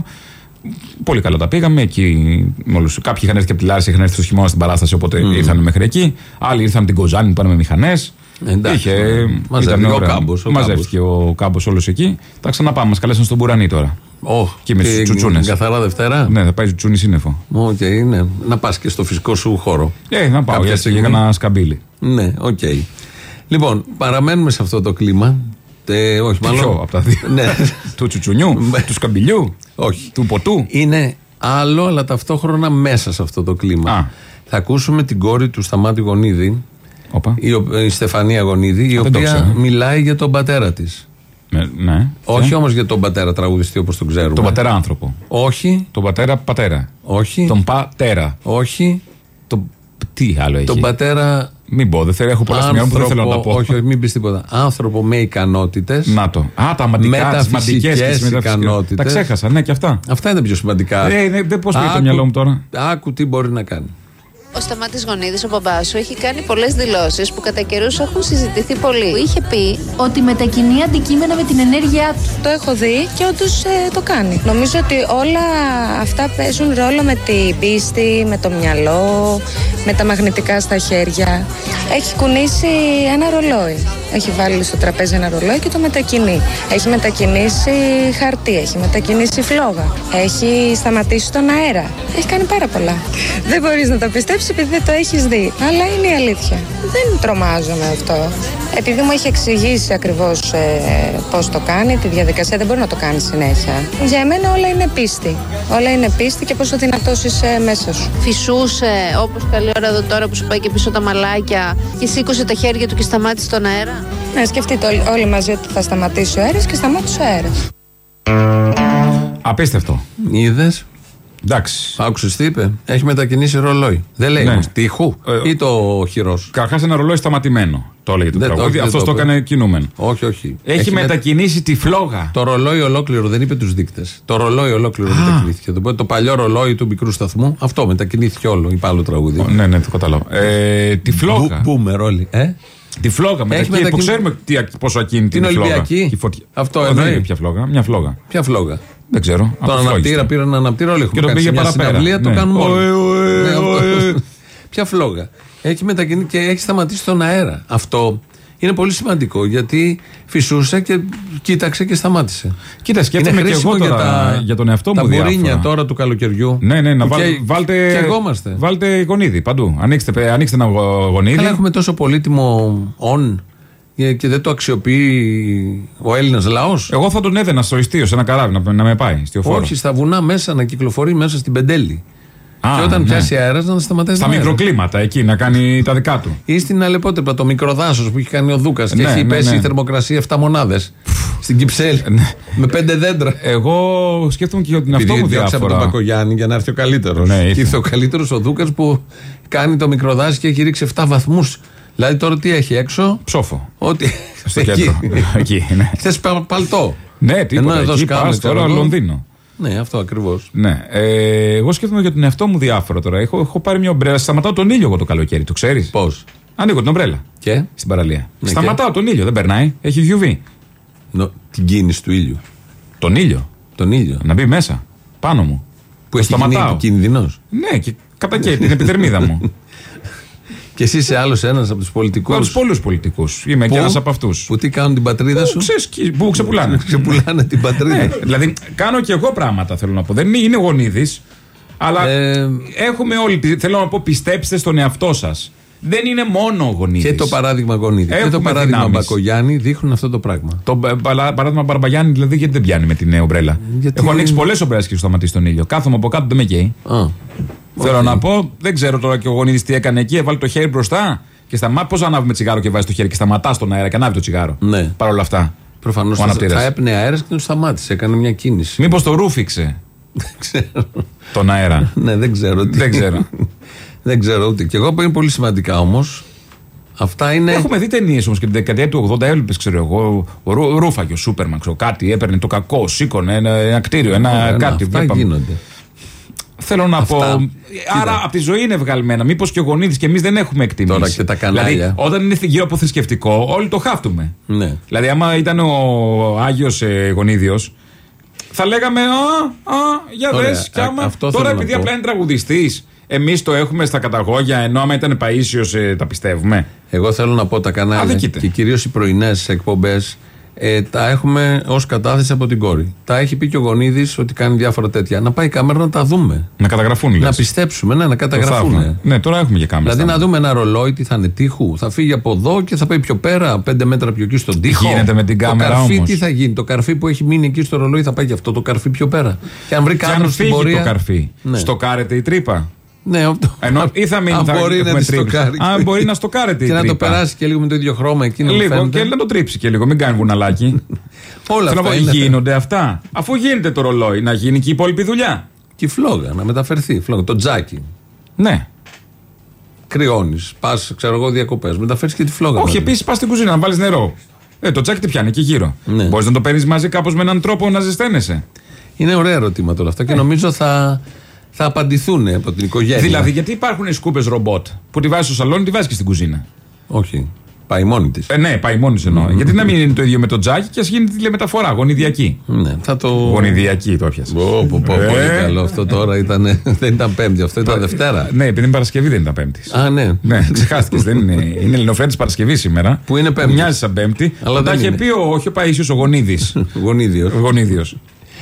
Πολύ καλά τα πήγαμε. Εκεί, όλους, κάποιοι είχαν έρθει και από τη Λάρισα, είχαν έρθει στο χειμώνα στην παράσταση, οπότε mm. ήρθαν μέχρι εκεί. Άλλοι ήρθαν από την Κοζάνη, πάνε με μηχανές. Εντάξει, μαζεύτηκε ο κάμπος. Μαζεύτηκε ο κάμπος όλος εκεί. Θα ξαναπάμε. Μας καλέσαν στον Μπουρανί τώρα. Oh, και με τους τσουτσούνες. Καθαρά Δευτέρα. Ναι, θα πάει τσουτσούνι σύννεφο. Οκ, okay, ναι. Να πας και στο φυσικό σου χώρο. Ε, να πάω για ένα σκαμπίλι. Ναι, οκ. Okay. Λοιπόν, παραμένουμε σε αυτό το κλίμα. Ε, όχι, μάλλον. Ποιο από τα δύο. Ναι. Του τσουτσουνιού, του σκαμπιλιού. Όχι. Του ποτού. Είναι άλλο, αλλά ταυτόχρονα μέσα σε αυτό το κλίμα. Α. Θα ακούσουμε την κόρη του Σταμάτη Γονίδη. Οπα. Η, η Στεφανία Γονίδη, η Α, οποία μιλάει για τον πατέρα της. Ναι. ναι. Όχι και? όμως για τον πατέρα τραγουδιστή όπως τον ξέρουμε. Τον πατέρα άνθρωπο. Όχι. Τον πατέρα πατέρα. Όχι. Τον πατέρα. Όχι. Τον... Τι άλλο έχει. Τον πατέρα. Μην πω, δεν θέλω, έχω πολλά σημεία που δεν θέλω να πω. Όχι, όχι, μην πεις τίποτα. Άνθρωπο με ικανότητες. Να το. Α, τα αμαντικά, τις μαντικές ικανότητες. Τα ξέχασα, ναι, και αυτά. Αυτά είναι τα πιο σημαντικά. Ε, ναι, δεν πώς πήγε το μυαλό μου τώρα. Άκου τι μπορεί να κάνει. Ο Σταμάτης Γονίδης, ο μπαμπάς σου, έχει κάνει πολλές δηλώσεις που κατά καιρούς έχουν συζητηθεί πολύ. Είχε πει ότι μετακινεί αντικείμενα με την ενέργειά του. Το έχω δει και όντως ε, το κάνει. Νομίζω ότι όλα αυτά παίζουν ρόλο με την πίστη, με το μυαλό, με τα μαγνητικά στα χέρια. Έχει κουνήσει ένα ρολόι. Έχει βάλει στο τραπέζι ένα ρολόι και το μετακινεί. Έχει μετακινήσει χαρτί, έχει μετακινήσει φλόγα. Έχει σταματήσει τον αέρα. Έχει κάνει πάρα πολλά. Δεν μπορείς να το πιστέψεις επειδή δεν το έχεις δει. Αλλά είναι η αλήθεια. Δεν τρομάζω με αυτό. Επειδή μου έχει εξηγήσει ακριβώς ε, πώς το κάνει, τη διαδικασία, δεν μπορεί να το κάνει συνέχεια. Για μένα όλα είναι πίστη. Όλα είναι πίστη και πόσο δυνατός είσαι μέσα σου. Φυσούσε, όπως καλή ώρα εδώ τώρα που σου πάει και πίσω τα μαλάκια και σήκωσε τα χέρια του και σταμάτησε τον αέρα. Ναι, σκεφτείτε όλοι, όλοι μαζί ότι θα σταματήσει ο αέρας και σταμάτησε ο αέρας. Απίστευτο. Είδες. Εντάξει. Άκουσες τι είπε. Έχει μετακινήσει ρολόι. Δεν λέει όμως τείχου ε, ή το χειρός. Καταρχάς ένα ρολόι σταματημένο. Το έλεγε το τραγούδι. Αυτός το έκανε κινούμενο. Όχι, όχι. Έχει, Έχει μετακινήσει μετα... τη φλόγα. Το ρολόι ολόκληρο, δεν είπε τους δείκτες. Το ρολόι ολόκληρο ah. μετακινήθηκε. Το, το παλιό ρολόι του μικρού σταθμού, αυτό μετακινήθηκε όλο. Είπε άλλο τραγούδι. Oh, ναι, ναι, το κατάλαβα. Ε, τη φλόγα. Μπούμε ρόλοι. Ε? Τη φλόγα μετακινήσει. Που ξέρουμε τι, πόσο ακίνητη είναι η φλόγα. Ολυμπιακή. Αυτό oh, δεν είναι πια φλόγα. Μια φλόγα. Ποια φλόγα. Δεν ξέρω. Τον αναπτήρα πήραν ένα αναπτήρα όλοι. Και τον πήγε παραπέρα. Το κάνουμε όλοι. Ποια φλόγα. Έχει μετακινήσει και έχει σταματήσει τον αέρα. Αυτό είναι πολύ σημαντικό γιατί φυσούσε και κοίταξε και σταμάτησε. Κοίτα, σκέφτομαι και εγώ τώρα για, τα, για τον εαυτό μου διάφορα. Τα μπορίνια τώρα του καλοκαιριού. Ναι, ναι, να βάλ, και, βάλτε, και βάλτε γονίδι παντού. Ανοίξτε, ανοίξτε ένα γονίδι. Αλλά έχουμε τόσο πολύτιμο on και δεν το αξιοποιεί ο Έλληνας λαός. Εγώ θα τον έδαινα στο ιστίο, σε ένα καράβι να, να με πάει. Όχι, στα βουνά μέσα, να κυκλοφορεί μέσα στην Πεντέλη. Α, και όταν ναι. πιάσει αέρας να σταματάει. Στα μικροκλίματα εκεί να κάνει τα δικά του. Ή στην Αλεπότρεπα, το μικροδάσος που έχει κάνει ο Δούκας και ναι, έχει ναι, πέσει ναι. η θερμοκρασία επτά μονάδες. Στην Κυψέλη. Με πέντε δέντρα. Εγώ σκέφτομαι και για την αυτό μου διάφορα. Από τον Μπακογιάννη για να έρθει ο καλύτερος. Ναι, και ήρθε ο καλύτερος ο Δούκας που κάνει το μικροδάσι και έχει ρίξει επτά βαθμούς. Δηλαδή τώρα τι έχει έξω. Ψόφο. Ότι. Στο κέντρο. Εκεί, ναι. Χθες παλτό. Ναι, τίποτα. Εκεί πας τώρα Λονδίνο. Ναι, αυτό ακριβώς. Ναι. Ε, εγώ σκέφτομαι για τον εαυτό μου διάφορα τώρα. Έχω, έχω πάρει μια ομπρέλα. Σταματάω τον ήλιο εγώ το καλοκαίρι, το ξέρεις. Πώς? Ανοίγω την ομπρέλα. Και? Στην παραλία. Ναι, Σταματάω και? τον ήλιο, δεν περνάει. Έχει γιου βι. No, την κίνηση του ήλιου. Τον ήλιο. Τον ήλιο. Να μπει μέσα. Πάνω μου. Που έχει γίνει κίνδυνος. Ναι, και κατακαίει την επιδερμίδα μου. Και εσύ είσαι άλλος ένας από τους πολιτικούς. Από τους πολλούς πολιτικούς. Είμαι και ένας από αυτούς. Που τι κάνουν την πατρίδα που σου. Ξέρεις, που ξεπουλάνε. Ξεπουλάνε την πατρίδα. Ναι, δηλαδή κάνω και εγώ πράγματα θέλω να πω. Δεν είναι γονίδης. Αλλά ε... έχουμε όλοι. Θέλω να πω, πιστέψτε στον εαυτό σας. Δεν είναι μόνο ο Γονίδης. Και το παράδειγμα Γονίδη. Και το παράδειγμα Μπακογιάννη δείχνουν αυτό το πράγμα. Το παράδειγμα Μπαρμπαγιάννη δηλαδή γιατί δεν πιάνει με την ομπρέλα. Γιατί... Έχω ανοίξει πολλές ομπρέλες και σταματήσει τον ήλιο. Κάθομαι από κάτω δεν με καίει. Oh. Θέλω okay. να πω, δεν ξέρω τώρα και ο Γονίδης τι έκανε εκεί. Έβαλε το χέρι μπροστά και σταμά. Πώς ανάβει με τσιγάρο και βάζει το χέρι και σταματά στον αέρα και ανάβει το τσιγάρο. Ναι. Παρ' όλα αυτά. Προφανώς θα, θα έπνε αέρας και τον σταμάτησε. Έκανε μια κίνηση. Μήπως το ρούφηξε. Δεν ξέρω. Τον αέρα. Ναι, δεν ξέρω. Δεν ξέρω. Δεν ξέρω ούτε. Και εγώ που είναι πολύ σημαντικά όμως. Αυτά είναι. Έχουμε δει ταινίες όμως και την δεκαετία του ογδόντα έβλεπες, ξέρω εγώ. Ο Ρου, ρούφαγε ο Σούπερμαν, ξέρω κάτι, έπαιρνε το κακό, σήκωνε ένα, ένα κτίριο, ένα Ωραία, κάτι. Αυτά γίνονται. Θέλω να Αυτά. πω. Κοίτα. Άρα από τη ζωή είναι βγαλμένα. Μήπως και ο Γονίδης και εμείς δεν έχουμε εκτιμήσει. Τώρα και τα κανάλια. Δηλαδή, όταν είναι γύρω από θρησκευτικό, όλοι το χάφτουμε. Ναι. Δηλαδή, άμα ήταν ο Άγιος ε, Γονίδιος, θα λέγαμε Α, α, για Ωραία. δες. Και άμα... Α, αυτό Τώρα, θέλω να επειδή πω. απλά είναι τραγουδιστής, εμείς το έχουμε στα καταγόγια, ενώ άμα ήταν Παΐσιος, ε, τα πιστεύουμε. Εγώ θέλω να πω τα Α, κανάλια δεν κοίτα. και κυρίως οι πρωινές εκπομπές ε, τα έχουμε ως κατάθεση από την κόρη. Τα έχει πει και ο Γονίδης ότι κάνει διάφορα τέτοια. Να πάει η κάμερα να τα δούμε. Να καταγραφούν, λες. Να πιστέψουμε, ναι, να καταγραφούν. Ναι, τώρα έχουμε και κάμερα. Δηλαδή να δούμε ένα ρολόι, τι θα είναι τείχου, θα φύγει από εδώ και θα πάει πιο πέρα, πέντε μέτρα πιο εκεί στον τοίχο. γίνεται με την κάμερα το καρφί όμως? τι θα γίνει, το καρφί που έχει μείνει εκεί στο ρολόι θα πάει και αυτό το καρφί πιο πέρα. Και αν βρει Και κάδρο αν στην φύγει πορεία. το καρφί, Ναι. στοκάρεται η τρύπα. Ναι, αυτό. Ενώ ή θα μείνει, Αν θα μπορεί έχουμε να τη τρύπες. στοκάρει. Αν μπορεί να στοκάρεται η Και να το τρύπα. περάσει και λίγο με το ίδιο χρώμα εκεί να μου Λίγο φαίνεται. και να το τρίψει και λίγο, μην κάνει βουναλάκι. Όλα Θέλω να αυτά πω, είναι. γίνονται αυτά. Αφού γίνεται το ρολόι, να γίνει και η υπόλοιπη δουλειά. Και η φλόγα, να μεταφερθεί. Φλόγα, το τζάκι. Ναι. Κρυώνει, πα, ξέρω εγώ, διακοπέ. Μεταφέρει και τη φλόγα. Όχι, μαζί. επίση πα στην κουζίνα να βάλει νερό. Ε, το τσάκι τι πιάνει εκεί γύρω. Ναι. Μπορεί να το παίρνει μαζί κάπω με έναν τρόπο να ζεσταίνεσαι. Είναι ωραία ερωτήματα όλα αυτά και νομίζω θα, θα απαντηθούν από την οικογένεια. Δηλαδή, γιατί υπάρχουν σκούπε ρομπότ που τη βάζει στο σαλόνι, τη βάζει και στην κουζίνα. Όχι. Πάει μόνη τη. Ε, ναι, πάει μόνη εννοώ. Γιατί να μην είναι το ίδιο με το τζάκι και α γίνει τηλεμεταφορά, γονιδιακή. Ναι, θα το. Γονιδιακή το έπιασε. Πω, πω, πω, Ε. πολύ καλό. Αυτό τώρα ήταν, δεν ήταν Πέμπτη, αυτό ήταν Δευτέρα. Ναι, επειδή είναι Παρασκευή δεν ήταν Πέμπτη. Α, ναι. Ναι, ξεχάστηκε. Δεν είναι. Είναι Ελληνοφρέντη Παρασκευή σήμερα. Που είναι Πέμπτη. Μοιάζει σαν Πέμπτη. Αλλά τα δεν είχε είναι. πει ο, όχι ο Παΐσιος, ο Γονίδης. Γονίδιο. Ο Γονίδιος.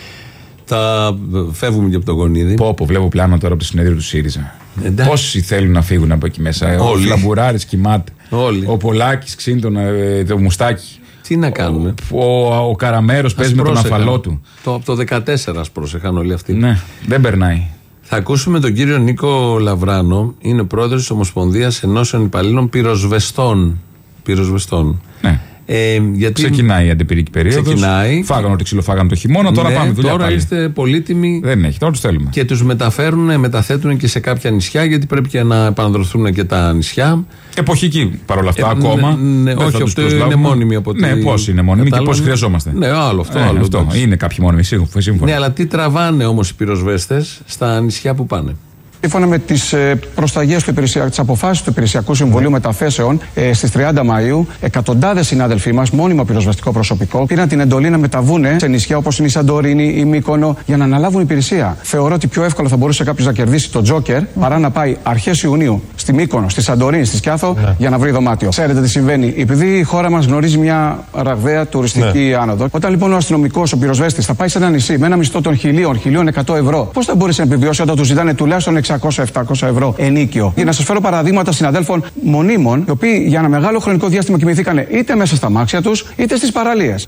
Θα φεύγουμε και από το γονίδι. Πω, πω, βλέπω πλάνο τώρα από το συνέδριο του ΣΥΡΙΖΑ. Εντάξει. Πόσοι θέλουν να φύγουν από εκεί μέσα. Όλοι. Ο Φλαμπουράρης κοιμάται. Όλοι. Ο Πολάκης ξύντον, ε, το μουστάκι. Τι να κάνουμε. Ο, ο, ο Καραμέρος παίζει με τον Πρόσεχαν. αφαλό του. Το, από το δεκατέσσερα ας πρόσεχαν όλοι αυτοί. Ναι, δεν περνάει. Θα ακούσουμε τον κύριο Νίκο Λαβράνο, είναι πρόεδρος της Ομοσπονδίας Ενώσεων Υπαλλήλων Πυροσβεστών. Πυροσβεστών. Ναι. Ε, γιατί... Ξεκινάει η αντιπυρική περίοδος. Ξεκινάει. Φάγανε ό,τι ξυλοφάγανε το χειμώνα, τώρα Ναι, πάμε δουλειά. Τώρα πάλι. είστε πολύτιμοι. Δεν έχει, τώρα τους θέλουμε. Και τους μεταφέρουν, μεταθέτουν και σε κάποια νησιά, γιατί πρέπει και να επαναδροθούν και τα νησιά. Εποχική παρόλα αυτά, Ε, ακόμα. ναι, ναι, Δεν θα όχι, τους αυτό είναι προσλάβουμε. μόνιμη από ό,τι Ναι, πώς είναι μόνιμη και κατάλαβα. πώς χρειαζόμαστε. Ναι, άλλο αυτό. Ε, άλλο, αυτό. εντάξει. Είναι κάποιοι μόνιμοι, σύμφωνα. Ναι, αλλά τι τραβάνε όμως οι πυροσβέστες στα νησιά που πάνε. Σύμφωνα με τις ε, προσταγές του υπηρεσιακού, τις αποφάσεις του Υπηρεσιακού Συμβουλίου Μεταθέσεων ε, στις τριάντα Μαΐου, εκατοντάδες συνάδελφοί μας, μόνιμο πυροσβεστικό προσωπικό, πήραν την εντολή να μεταβούν σε νησιά όπως είναι η Σαντορίνη, η Μύκονο, για να αναλάβουν υπηρεσία. Θεωρώ ότι πιο εύκολα θα μπορούσε κάποιος να κερδίσει το Τζόκερ παρά να πάει αρχές Ιουνίου στη Μύκονο, στη Σαντορίνη, στη Σκιάθο Ναι. για να βρει δωμάτιο. Ξέρετε τι συμβαίνει. Επειδή η χώρα μας γνωρίζει μια ραγδαία τουριστική Ναι. άνοδο, όταν λοιπόν ο αστυνομικός, ο πυροσβέστης θα πάει σε ένα νησί με ένα μισθό των χιλίων, χιλίων εκατό ευρώ, πώς θα μπορέσει να επιβιώσει όταν του ζητάνε τουλάχιστον εξακόσια επτακόσια ευρώ ενίκιο? Για να σας φέρω παραδείγματα συναδέλφων μονίμων, οι οποίοι για ένα μεγάλο χρονικό διάστημα κοιμηθήκαν είτε μέσα στα μάξια τους, είτε στις παραλίες.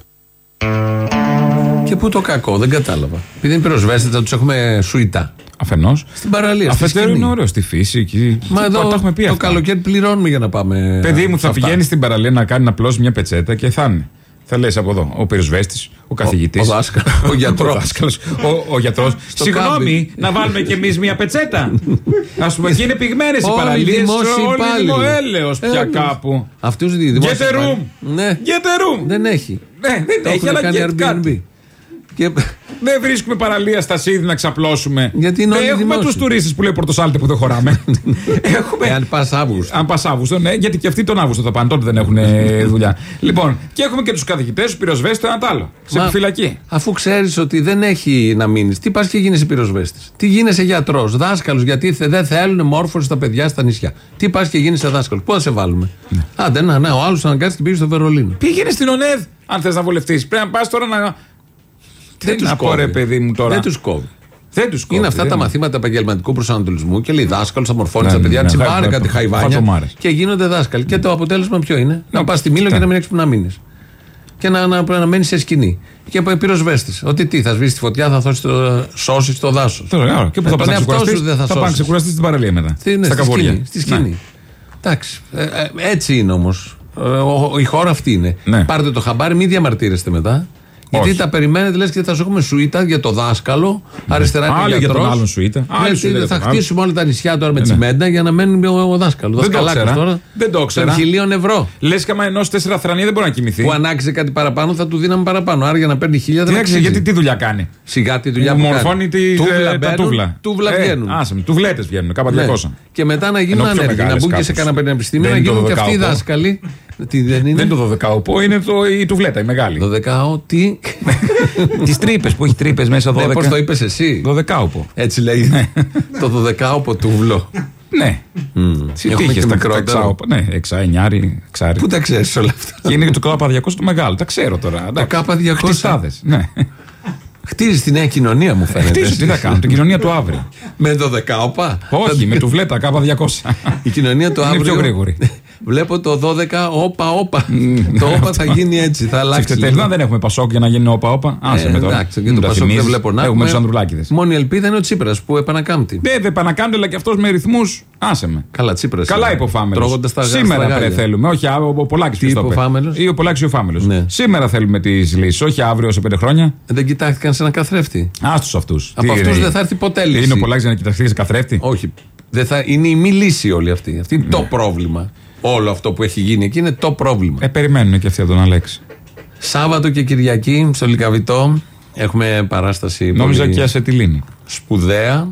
Και πού το κακό, δεν κατάλαβα. Επειδή είναι πυροσβέστες, θα τους έχουμε σουητά. Αφενός. Στην παραλία, στη Αφετέρου σκηνή. είναι ωραίο στη φύση. Εκεί, Μα τα εδώ έχουμε πει το αυτά. καλοκαίρι πληρώνουμε για να πάμε. Παιδί μου, σε θα αυτά. πηγαίνει στην παραλία να κάνει απλώς μια πετσέτα και θα είναι. Θα λες από εδώ, ο πυροσβέστης, ο καθηγητής. ο δάσκαλος, ο γιατρός. Ο, δάσκαλος, ο, ο γιατρός. Συγγνώμη, κάμπι. να βάλουμε κι εμείς μια πετσέτα. Ας πούμε, εκεί είναι πυγμένες οι Όλοι οι παραλίες. δημόσιοι Όλοι υπάλληλοι. έλεος πια Έλεος. κάπου. Αυτούς οι δημόσιοι Get a room. υπάλληλοι. Ναι. Get a room. Δεν έχει. Ναι, δεν Το έχει, έχουν αλλά κάνει get κάτι. Airbnb. Και... Δεν βρίσκουμε παραλία στα Σίδη να ξαπλώσουμε. Γιατί είναι δεν όλοι έχουμε δημόσιοι. τους τουρίστες που λέει Πορτοσάλτε που δεν χωράμε. έχουμε. Εάν πας Αύγουστο. Αν πα Αύγουστο, ναι, γιατί και αυτοί τον Αύγουστο θα πάνε, τότε δεν έχουν ε, δουλειά. Λοιπόν, και έχουμε και του καθηγητές, του πυροσβέστες, το ένα τ' άλλο. Σε Μα, επιφυλακή. Αφού ξέρεις ότι δεν έχει να μείνεις, τι πας και γίνεσαι πυροσβέστης? Τι γίνεσαι γιατρός, δάσκαλος, γιατί θε- δεν θέλουν μόρφωση στα παιδιά στα νησιά. Τι πας και γίνεσαι δάσκαλος, πού θα σε βάλουμε? Ναι. Άντε, να, ναι, ο άλλος αναγκάστηκε και πήγε στο Βερολίνο. Πήγαινε στην ΟΝΕΔ, αν θε να βολευτείς. Πρέπει να πα τώρα να. Δεν Τι τους να πω, κόβει. ρε παιδί μου τώρα. Δεν τους κόβει. Δεν τους κόβει. Είναι αυτά δεν τα είναι. μαθήματα επαγγελματικού προσανατολισμού και λέει δάσκαλο, θα μορφώνει Ναι, τα ναι, παιδιά, ναι, τσιμπάνε ναι, κάτι ναι, χαϊβάνια φατομάρες. και γίνονται δάσκαλοι. Και το αποτέλεσμα ποιο είναι? Να πα στη Μήλο κοίτα. και να μην έχει που να μείνει. Και να, να, να μένει σε σκηνή. Και από πυροσβέστη. Ότι τι, θα σβήσει τη φωτιά, θα δώσει το, σώσει το δάσο. Τώρα, άρα, και πού θα πα να ξεκουραστείς? δεν θα Θα πάνε σώσεις. ξεκουραστείς στην παραλία μετά. Τι είναι, στα στη καβούρια. σκηνή. Στη σκηνή. Ναι. Εντάξει. Ε, ε, έτσι είναι όμως. Ε, ο- η χώρα αυτή είναι. Ναι. Πάρτε το χαμπάρι, μην διαμαρτύρεστε μετά. Γιατί Όχι. τα περιμένετε, λες και θα σου έχουμε σουίτα για το δάσκαλο, ναι. αριστερά είναι Άλλη για τον άλλον σουίτα. Ναι, θα χτίσουμε όλα τα νησιά τώρα με ναι. τσιμέντα για να μένει ο δάσκαλο. Δεν το ξέρα. Τώρα, δεν το ξέρα. Των χιλίων ευρώ. Λες και άμα ενώσει τέσσερα θρανία δεν μπορεί να κοιμηθεί. Που αν άξιζε κάτι παραπάνω θα του δίναμε παραπάνω. Άρα για να παίρνει χίλια δεν αξίζει. Γιατί τι δουλειά κάνει. Σιγά τη δουλειά που μορφώνει τη τούβλα. Τούβλα βγαίνουν. Τουβλέτες βγαίνουν, κάπου διακόσια. Και μετά να γίνουν ανέργοι. Να μπουν και σε κανένα πανεπιστήμιο να γίνουν και αυτοί οι δάσκαλοι. Τι δεν είναι. Δεν είναι το δωδεκάωπο, είναι το, η τουβλέτα, η μεγάλη. Δωδεκάω, τι. Τις τρύπες που έχει τρύπες μέσα δώδεκα. Πώς το είπες εσύ. Δωδεκάωπο. Έτσι λέει. Το δωδεκάωπο τούβλο. Ναι. Τι είχε στα μικρότερα. Ναι, εξά, εννιάρι, εξάρι. Πού τα ξέρεις όλα αυτά. Και είναι και το κάπα διακόσια το μεγάλο. Τα ξέρω τώρα. Το κάπα διακόσια. Ναι. Χτίζει τη νέα κοινωνία, μου φαίνεται. Χτίζει, τι θα κάνω, την κοινωνία του αύριο. Με δωδεκάωπα. Όχι, με τουβλέτα, κάπα διακόσια. Η κοινωνία του αύριο. Είναι πιο γρήγορη. Βλέπω το δώδεκα, όπα, όπα. Το όπα θα γίνει έτσι, θα αλλάξει. Τελικά δεν έχουμε Πασόκ για να γίνει όπα, όπα. Άσε με τώρα. Εντάξει, και το Πασόκ δεν βλέπω να έχουμε του Ανδρουλάκηδες. Μόνη ελπίδα είναι ο Τσίπρας που επανακάμπτει. Ναι, δεν επανακάμπτει, αλλά και αυτό με ρυθμούς. Άσε με. Καλά, Τσίπρας. Καλά υποφάμελος. Σήμερα πρέ θέλουμε. Όχι, ο Πολάκης τι υποφάμελος. Ή ο Πολάκης ή ο Φάμελος. Σήμερα θέλουμε τις λύσεις. Όχι αύριο σε πέντε χρόνια. Δεν κοιτάχτηκαν σε ένα καθρέφτη. Άστους αυτούς. Από αυτούς δεν θα έρθει ποτέ λύση. Είναι ο Πολάκης να κοιταχθεί σε καθρέφτη. Όχι. Είναι η μη λύση όλη αυτή. Αυτή είναι το πρόβλημα. Όλο αυτό που έχει γίνει εκεί είναι το πρόβλημα. Ε, περιμένουν και αυτοί από τον Αλέξη. Σάββατο και Κυριακή στο Λυκαβητό έχουμε παράσταση. Νόμιζα και Ασετιλίνη. Σπουδαία.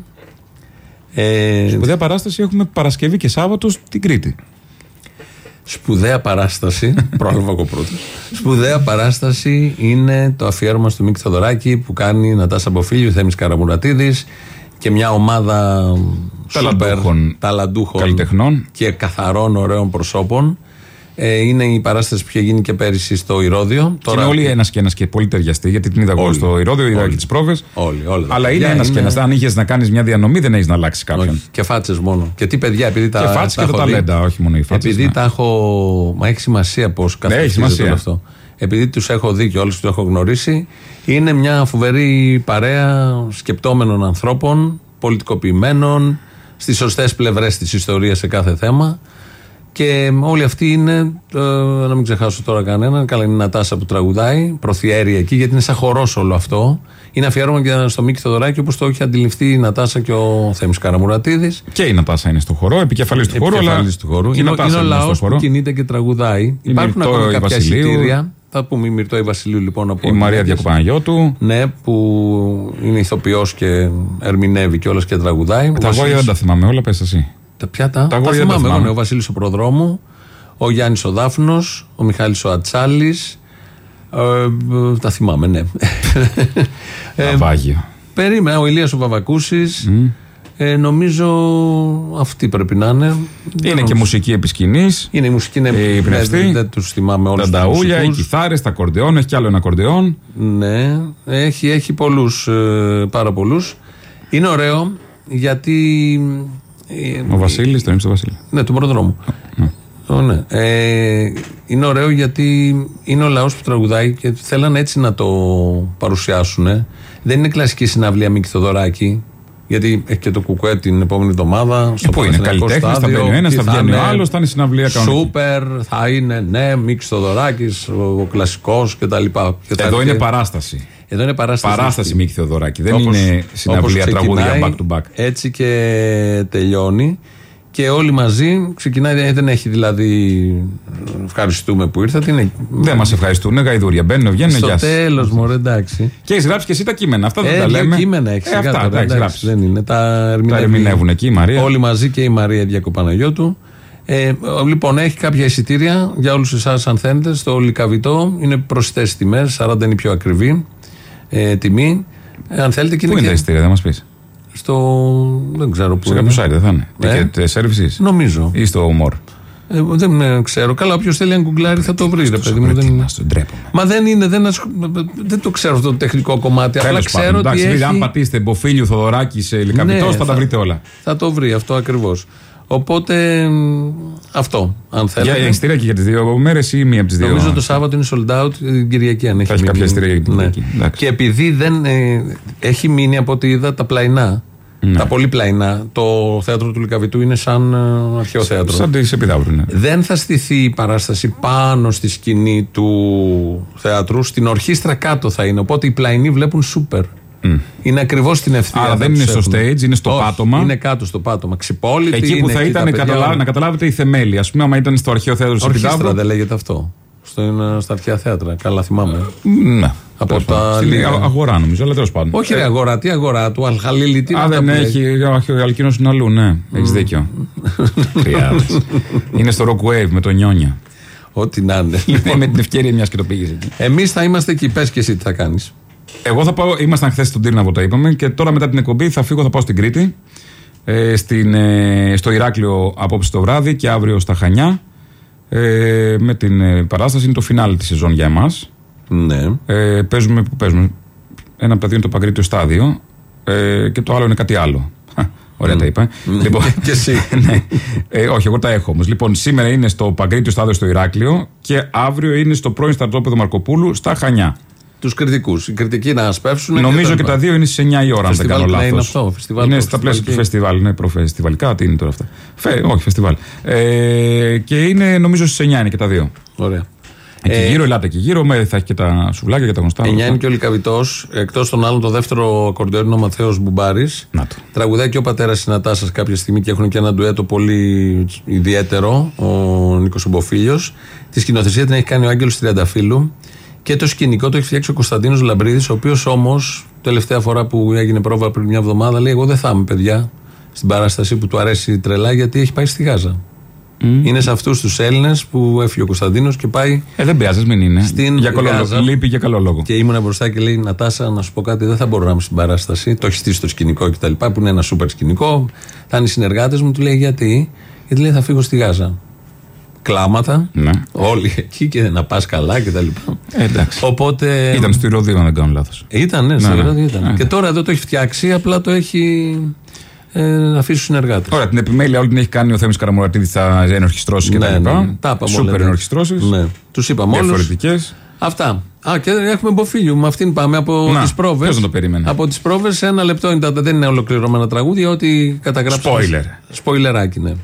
Ε... Σπουδαία παράσταση έχουμε Παρασκευή και Σάββατο στην Κρήτη. Σπουδαία παράσταση. Πρόλαβα εγώ πρώτα. Σπουδαία παράσταση είναι το αφιέρωμα στο Μίκη Θοδωράκη που κάνει η Νατάσα Μποφίλιου, Θέμης Καραμουρατίδης και μια ομάδα ταλαντούχων, ταλαντούχων καλλιτεχνών και καθαρών ωραίων προσώπων. Ε, είναι η παράσταση που είχε γίνει και πέρυσι στο Ηρώδειο. Τώρα... Είναι όλοι ένας και ένας και πολύ ταιριαστή, γιατί την είδα εγώ στο Ηρώδειο, είδα και τις πρόβες. Όλοι, όλοι. Αλλά είναι ένας είναι... και ένας. Αν είχες να κάνεις μια διανομή, δεν έχεις να αλλάξει κάποιον. Όχι. Και φάτσες μόνο. Και τι παιδιά, επειδή τα. Και φάτσες και τα ταλέντα, όχι μόνο οι φάτσες. Επειδή ναι. τα έχω. Μα έχει σημασία πώς καθορίζεται όλο αυτό. Επειδή τους έχω δει και όλους τους έχω γνωρίσει, είναι μια φοβερή παρέα σκεπτόμενων ανθρώπων, πολιτικοποιημένων, στις σωστές πλευρές της ιστορίας σε κάθε θέμα. Και όλοι αυτοί είναι, ε, να μην ξεχάσω τώρα κανέναν, καλά είναι η Νατάσα που τραγουδάει, προθιέρει εκεί, γιατί είναι σαν χορός όλο αυτό. Είναι αφιέρωμα και στο Μίκη Θοδωράκη, όπως το έχει αντιληφθεί η Νατάσα και ο Θέμης Καραμουρατίδης. Και η Νατάσα είναι στο χορό, επικεφαλής του χώρου. Επικεφαλής του χώρου. Είναι, είναι ο λαός που κινείται και τραγουδάει. Η Υπάρχουν ακόμα κάποια εισιτήρια. Θα πούμε η Μυρτώη Βασιλείου λοιπόν από. Η Μαρία Διακοπαναγιώτου. Ναι, που είναι ηθοποιός και ερμηνεύει κιόλας και τραγουδάει. Τα αγόρια δεν τα θυμάμαι όλα, πες εσύ. Τα ποια τα, τα, τα θυμάμαι εγώ, ναι, ο Βασίλης ο Προδρόμου, ο Γιάννης ο Δάφνος, ο Μιχάλης ο Ατσάλης. Ε, ε, τα θυμάμαι, ναι. Ναυάγιο. Περίμενα, ο Ηλίας ο Βαβακούσης. Mm. Ε, νομίζω αυτοί πρέπει να είναι. Είναι δεν και μουσική επί σκηνής. Είναι η μουσική, είναι δεν, δεν τους θυμάμαι όλους. Τα ταούλια, οι κιθάρες, τα ακορντεόν, έχει κι άλλο ένα ακορντεόν. Ναι, έχει, έχει πολλούς, ε, πάρα πολλούς. Είναι ωραίο γιατί. Ο Βασίλης, τον ύψο Βασίλη. Ναι, τον Προδρόμου. Mm. Oh, ναι. ε, είναι ωραίο γιατί είναι ο λαός που τραγουδάει και θέλανε έτσι να το παρουσιάσουν. Δεν είναι κλασική συναυλία Μίκη Θοδωράκη. Γιατί έχει και το Κουκουέ την επόμενη εβδομάδα. Στο που είναι καλλιτέχνης, θα μπαίνει ο ένας, θα βγαίνει ο άλλος, θα είναι συναυλία κανονική. Σούπερ, θα είναι, ναι, Μίκης Θοδωράκης, ο κλασικός κτλ. Εδώ είναι παράσταση. Εδώ είναι παράσταση. Παράσταση Μίκη Θοδωράκη. Δεν όπως, είναι συναυλία τραγούδια back to back. Έτσι και τελειώνει. Και όλοι μαζί ξεκινάει, δεν έχει δηλαδή. Ευχαριστούμε που ήρθατε. Είναι... Δεν μας ευχαριστούν, είναι γαϊδούρια. Μπαίνουν, βγαίνουν, γεια σας. Στο τέλος, μωρέ, εντάξει. Και έχεις γράψει και εσύ τα κείμενα. Αυτά δεν ε, τα λέμε. Κείμενα έχεις, ε, αυτά τα έχεις γράψει. Δεν είναι. Τα ερμηνεύουν, τα ερμηνεύουν εκεί η Μαρία. Όλοι μαζί και η Μαρία Διακοπαναγιώτου. Ε, λοιπόν, έχει κάποια εισιτήρια για όλους εσάς, αν θέλετε, στο Λυκαβητό. Είναι προσιτές τιμές, σαράντα είναι η πιο ακριβή ε, τιμή. Ε, αν θέλετε, πού είναι, είναι τα εισιτήρια, δεν μας πεις. Στο. Δεν ξέρω πού. Σε κάποιο site δεν θα είναι. Ε? Και services. Νομίζω. Ή στο More. Ε, δεν ξέρω. Καλά, όποιος θέλει να γκουγκλάρει θα το βρει. Ρε παιδί μου. Δεν είναι. Μα δεν είναι. Δεν, ασχ... δεν το ξέρω αυτό το τεχνικό κομμάτι. Απλά ξέρω πάντων, ότι. Εντάξει, έχει... αν πατήσετε Μποφίλιου Θοδωράκη σε Λυκαβητός, ναι, θα, θα τα βρείτε όλα. Θα το βρει αυτό ακριβώς. Οπότε αυτό, αν θέλετε. Για εισιτήρια και για τις δύο μέρες ή μία από τις δύο. Νομίζω το Σάββατο είναι sold out, την Κυριακή αν έχει. Θα έχει κάποια εισιτήρια για την Κυριακή. Ναι. Και επειδή δεν ε, έχει μείνει από ό,τι είδα τα πλαϊνά. Ναι. Τα πολύ πλαϊνά. Το θέατρο του Λυκαβητού είναι σαν uh, αρχαίο θέατρο. Σαν τη Επιδαύρου, ναι. Δεν θα στηθεί η παράσταση πάνω στη σκηνή του θέατρου. Στην ορχήστρα κάτω θα είναι. Οπότε οι πλαϊνοί βλέπουν σούπερ. Mm. Είναι ακριβώς στην ευθεία. Άρα δεν είναι στο stage, είναι στο Όχι, πάτωμα. Είναι κάτω στο πάτωμα. Ξυπόλυτη. Εκεί που είναι θα ήταν καταλάβει, να καταλάβετε η θεμέλια. Α πούμε, άμα ήταν στο αρχαίο θέατρο τη Επιδαύρου. Ορχήστρα δεν λέγεται αυτό. Στο, είναι στα αρχαία θέατρα. Καλά θυμάμαι. Ναι. Από τα στην λίγα... αγορά νομίζω, αλλά τέλος πάντων. Όχι, ρε, αγορά, τι αγορά του Αλχαλίλη, τι. Α, δεν έχει. Ο Αλκίνος είναι αλλού, ναι. Mm. Έχει δίκιο. Χρειάζεται. Είναι στο Rock Wave με τον Νιόνια. Ό,τι να είναι. Λοιπόν, με την ευκαιρία μια και το πήγε εκεί. Εμείς θα είμαστε εκεί. Πες και εσύ τι θα κάνεις. Εγώ θα πάω. Ήμασταν χθες στον Τύρναβο, τα είπαμε. Και τώρα μετά την εκπομπή θα φύγω, θα πάω στην Κρήτη. Ε, στην, ε, στο Ηράκλειο απόψε το βράδυ και αύριο στα Χανιά. Ε, με την ε, παράσταση είναι το φινάλι της σεζόν για εμάς. Ναι. Ε, παίζουμε, που παίζουμε. Ένα παιδί είναι το Παγκρίτιο Στάδιο ε, και το άλλο είναι κάτι άλλο. Ωραία mm. τα είπα. Mm. Λοιπόν, και εσύ. Ναι. Ε, όχι, εγώ τα έχω όμως. Λοιπόν, σήμερα είναι στο Παγκρίτιο Στάδιο στο Ηράκλειο και αύριο είναι στο πρώην στρατόπεδο Μαρκοπούλου στα Χανιά. Τους κριτικούς. Οι κριτικοί να σπεύσουν. Νομίζω και, και τα δύο είναι στις εννιά η ώρα, αν δεν κάνω λάθος. Είναι αυτό, φεστιβάλ. Είναι στα πλαίσια του φεστιβάλ. Ναι, προφεστιβαλικά. Τι είναι τώρα αυτά. Φε, όχι, φεστιβάλ. Ε, και είναι νομίζω στις εννιά είναι και τα δύο. Ωραία. Εκεί ε, γύρω, ελάτε εκεί γύρω, με, θα έχει και τα σουβλάκια και τα γνωστά. εννιά είναι και ο Λυκαβητός. Εκτός των άλλων, το δεύτερο ακορντεόν είναι ο Μαθαίος Μπουμπάρης. Τραγουδάει και ο πατέρας της Νατάσας κάποια στιγμή και έχουν και ένα ντουέτο πολύ ιδιαίτερο, ο Νίκος Ομποφίλιος. Τη σκηνοθεσία την έχει κάνει ο Άγγελος Τριανταφύλου. Και το σκηνικό το έχει φτιάξει ο Κωνσταντίνος Λαμπρίδης, ο οποίος όμως, τελευταία φορά που έγινε πρόβα πριν μια εβδομάδα, λέει: εγώ δεν θα είμαι, παιδιά, στην παράσταση που του αρέσει τρελά, γιατί έχει πάει στη Γάζα. Mm. Είναι σε αυτούς τους Έλληνες που έφυγε ο Κωνσταντίνος και πάει. Ε, δεν πειράζει, μην είναι. Στην για καλό Γάζα. Λόγο. Λείπει για καλό λόγο. Και ήμουνα μπροστά και λέει: Νατάσα, να σου πω κάτι, δεν θα μπορώ να είμαι στην παράσταση. Το έχει στήσει το σκηνικό κτλ. Που είναι ένα σούπερ σκηνικό. Θα είναι οι συνεργάτες μου. Του λέει: γιατί, γιατί λέει: θα φύγω στη Γάζα. Κλάματα, ναι. Όλοι εκεί και να πας καλά και τα λοιπά. Ε, εντάξει. Οπότε, ήταν στο Ηρώδιο, αν δεν κάνω λάθος. Ήταν, ναι, στο Ηρώδιο ήταν. Ναι. Και τώρα εδώ το έχει φτιάξει, απλά το έχει ε, αφήσει στους συνεργάτες. Ωραία, την επιμέλεια όλη την έχει κάνει ο Θέμης Καραμουρατίδης στα ενορχιστρώσεις και ναι, τα λοιπά. Ναι, τα Σούπερ ενορχιστρώσεις. Ναι. Τους είπαμε όλους. Διαφορετικές. Αυτά. Α, και έχουμε Μποφίλιου. Με αυτήν πάμε από τις πρόβες. Ποιος να το περίμενε. Από τις πρόβες, ένα λεπτό είναι, δεν είναι ολοκληρωμένα τραγούδια, ό,τι καταγράψαμε. Spoiler. Σποιλεράκι, ναι.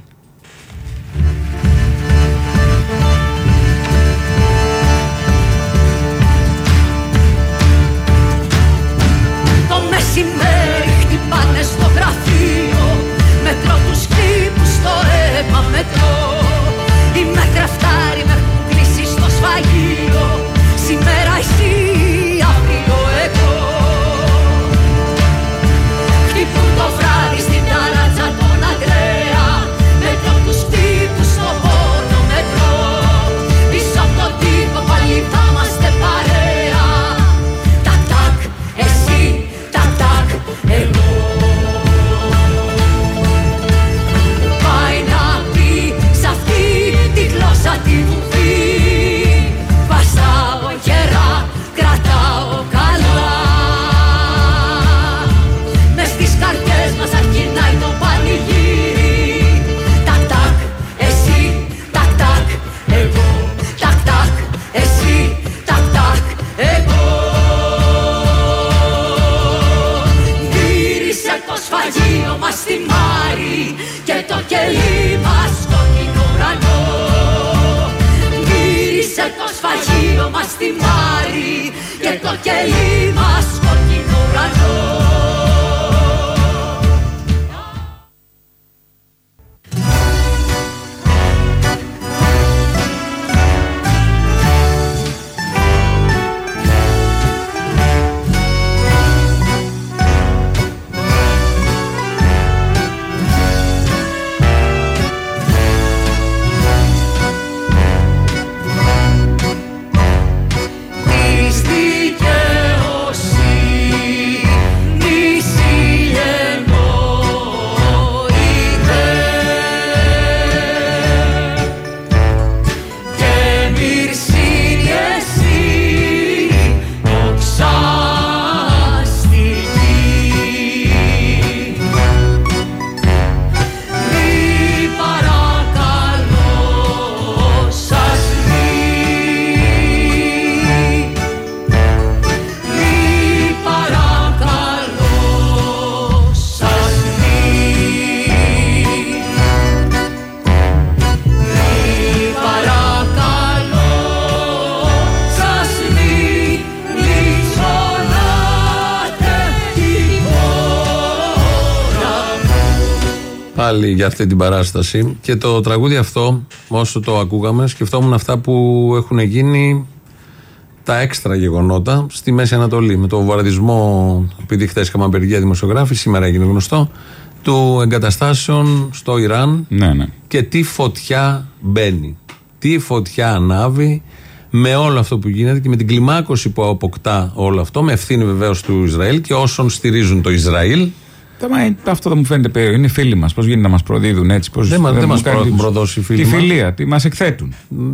πάλι για αυτή την παράσταση. Και το τραγούδι αυτό, όσο το ακούγαμε, σκεφτόμουν αυτά που έχουν γίνει, τα έξτρα γεγονότα στη Μέση Ανατολή. Με το βομβαρδισμό, επειδή χθες είχαμε απεργία δημοσιογράφη, σήμερα έγινε γνωστό, του εγκαταστάσεων στο Ιράν. Ναι, ναι. Και τι φωτιά μπαίνει, τι φωτιά ανάβει με όλο αυτό που γίνεται και με την κλιμάκωση που αποκτά όλο αυτό, με ευθύνη βεβαίως του Ισραήλ και όσων στηρίζουν το Ισραήλ. Αυτό δεν μου φαίνεται περίεργο. Είναι φίλοι μας. Πώς γίνεται να μας προδίδουν έτσι? Πώς δεν δεν δεν μας κάνει προδώσει φίλοι τη μας. φιλία, τι μας εκθέτουν.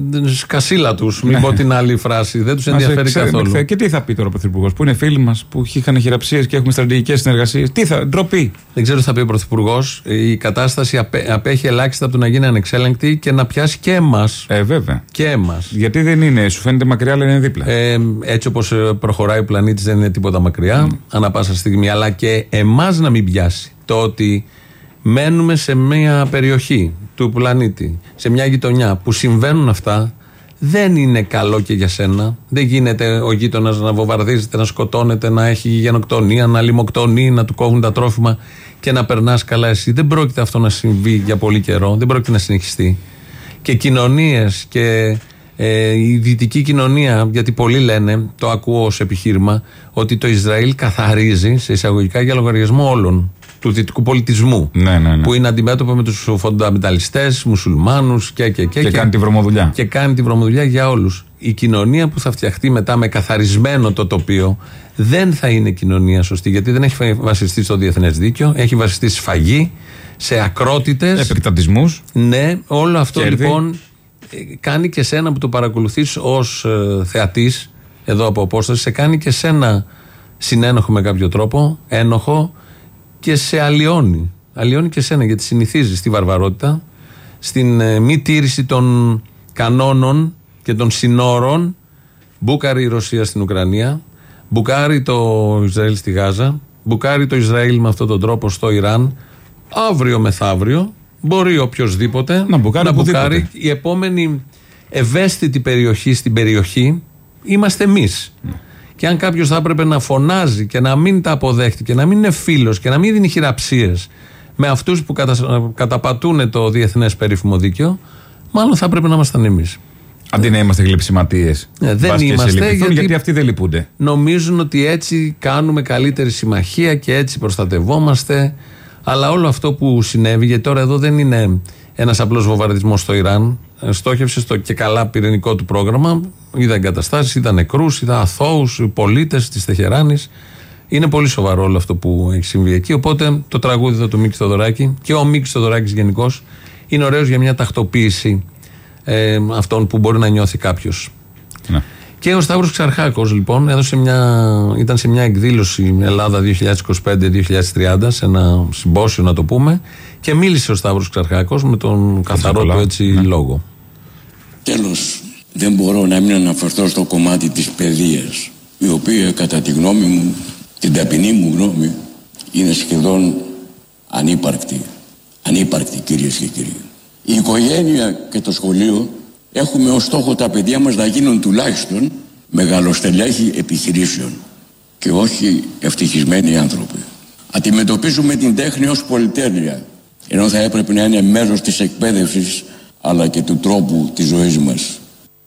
Σκασίλα τους, μην πω την άλλη φράση. Δεν τους ενδιαφέρει καθόλου. Εκθέ... Και τι θα πει τώρα ο Πρωθυπουργός, που είναι φίλοι μας, που είχαν χειραψίες και έχουμε στρατηγικές συνεργασίες? Τι θα, ντροπή. Δεν ξέρω τι θα πει ο Πρωθυπουργός. Η κατάσταση απέ, απέχει ελάχιστα από το να γίνει ανεξέλεγκτη και να πιάσει και εμάς. Ε, βέβαια. Και εμάς. Γιατί δεν είναι, σου φαίνεται μακριά, αλλά είναι δίπλα. Ε, έτσι όπως προχωράει ο πλανήτης δεν είναι τίποτα μακριά, mm. ανά πάσα στιγμή. Αλλά και εμάς να μην πιάσει. Το ότι μένουμε σε μια περιοχή του πλανήτη, σε μια γειτονιά που συμβαίνουν αυτά, δεν είναι καλό και για σένα. Δεν γίνεται ο γείτονας να βομβαρδίζεται, να σκοτώνεται, να έχει γενοκτονία, να λιμοκτονεί, να του κόβουν τα τρόφιμα και να περνάς καλά εσύ. Δεν πρόκειται αυτό να συμβεί για πολύ καιρό, δεν πρόκειται να συνεχιστεί. Και κοινωνίες και ε, η δυτική κοινωνία, γιατί πολλοί λένε, το ακούω ως επιχείρημα, ότι το Ισραήλ καθαρίζει σε εισαγωγικά για λογαριασμό όλων του δυτικού πολιτισμού. Ναι, ναι, ναι. Που είναι αντιμέτωπο με τους φονταμεταλιστές, μουσουλμάνους και, και, και, και, και κάνει τη βρωμοδουλειά. Και κάνει τη βρωμοδουλειά για όλους. Η κοινωνία που θα φτιαχτεί μετά με καθαρισμένο το τοπίο δεν θα είναι κοινωνία σωστή, γιατί δεν έχει βασιστεί στο διεθνές δίκαιο, έχει βασιστεί στη σφαγή, σε ακρότητες. Επεκτατισμούς. Ναι, όλο αυτό Κέρδη. Λοιπόν κάνει και σένα που το παρακολουθείς ως ε, θεατής, εδώ από απόσταση, σε κάνει και σένα συνένοχο με κάποιο τρόπο, ένοχο, και σε αλλοιώνει. Αλλοιώνει και σένα, γιατί συνηθίζεις στη βαρβαρότητα, στην ε, μη τήρηση των κανόνων και των συνόρων. Μπούκαρει η Ρωσία στην Ουκρανία, μπουκάρει το Ισραήλ στη Γάζα, μπουκάρει το Ισραήλ με αυτόν τον τρόπο στο Ιράν. Αύριο μεθαύριο μπορεί οποιοσδήποτε να μπουκάρει. Να μπουκάρει. Η επόμενη ευαίσθητη περιοχή στην περιοχή είμαστε εμείς. Mm. Και αν κάποιος θα έπρεπε να φωνάζει και να μην τα αποδέχεται και να μην είναι φίλος και να μην δίνει χειραψίες με αυτούς που κατα... καταπατούν το διεθνές περίφημο δίκαιο, μάλλον θα έπρεπε να ήμασταν εμείς. Αντί να είμαστε γλυψιματίες. Ε, δεν είμαστε, γιατί, γιατί αυτοί δεν λυπούνται. Νομίζουν ότι έτσι κάνουμε καλύτερη συμμαχία και έτσι προστατευόμαστε. Αλλά όλο αυτό που συνέβη, γιατί τώρα εδώ δεν είναι ένας απλός βομβαρδισμός στο Ιράν, στόχευσε στο και καλά πυρηνικό του πρόγραμμα. Είδα εγκαταστάσεις, είδα νεκρούς, είδα αθώους πολίτες της Τεχεράνης. Είναι πολύ σοβαρό όλο αυτό που έχει συμβεί εκεί. Οπότε το τραγούδι εδώ του Μίκη Θοδωράκη και ο Μίκης Θοδωράκης γενικώς είναι ωραίος για μια τακτοποίηση ε, αυτών που μπορεί να νιώθει κάποιος. Ναι. Και ο Σταύρος Ξαρχάκος λοιπόν έδωσε μια, ήταν σε μια εκδήλωση Ελλάδα δύο χιλιάδες είκοσι πέντε δύο χιλιάδες τριάντα, σε ένα συμπόσιο να το πούμε, και μίλησε ο Σταύρος Ξαρχάκος με τον καθαρό του έτσι ναι. λόγο. Τέλος, δεν μπορώ να μην αναφερθώ στο κομμάτι της παιδείας, η οποία κατά τη γνώμη μου, την ταπεινή μου γνώμη, είναι σχεδόν ανύπαρκτη. Ανύπαρκτη, κυρίες και κύριοι. Η οικογένεια και το σχολείο έχουμε ως στόχο τα παιδιά μας να γίνουν τουλάχιστον μεγαλοστελέχοι επιχειρήσεων και όχι ευτυχισμένοι άνθρωποι. Αντιμετωπίζουμε την τέχνη ως πολυτέλεια, ενώ θα έπρεπε να είναι μέρος της εκπαίδευσης αλλά και του τρόπου της ζωής μας.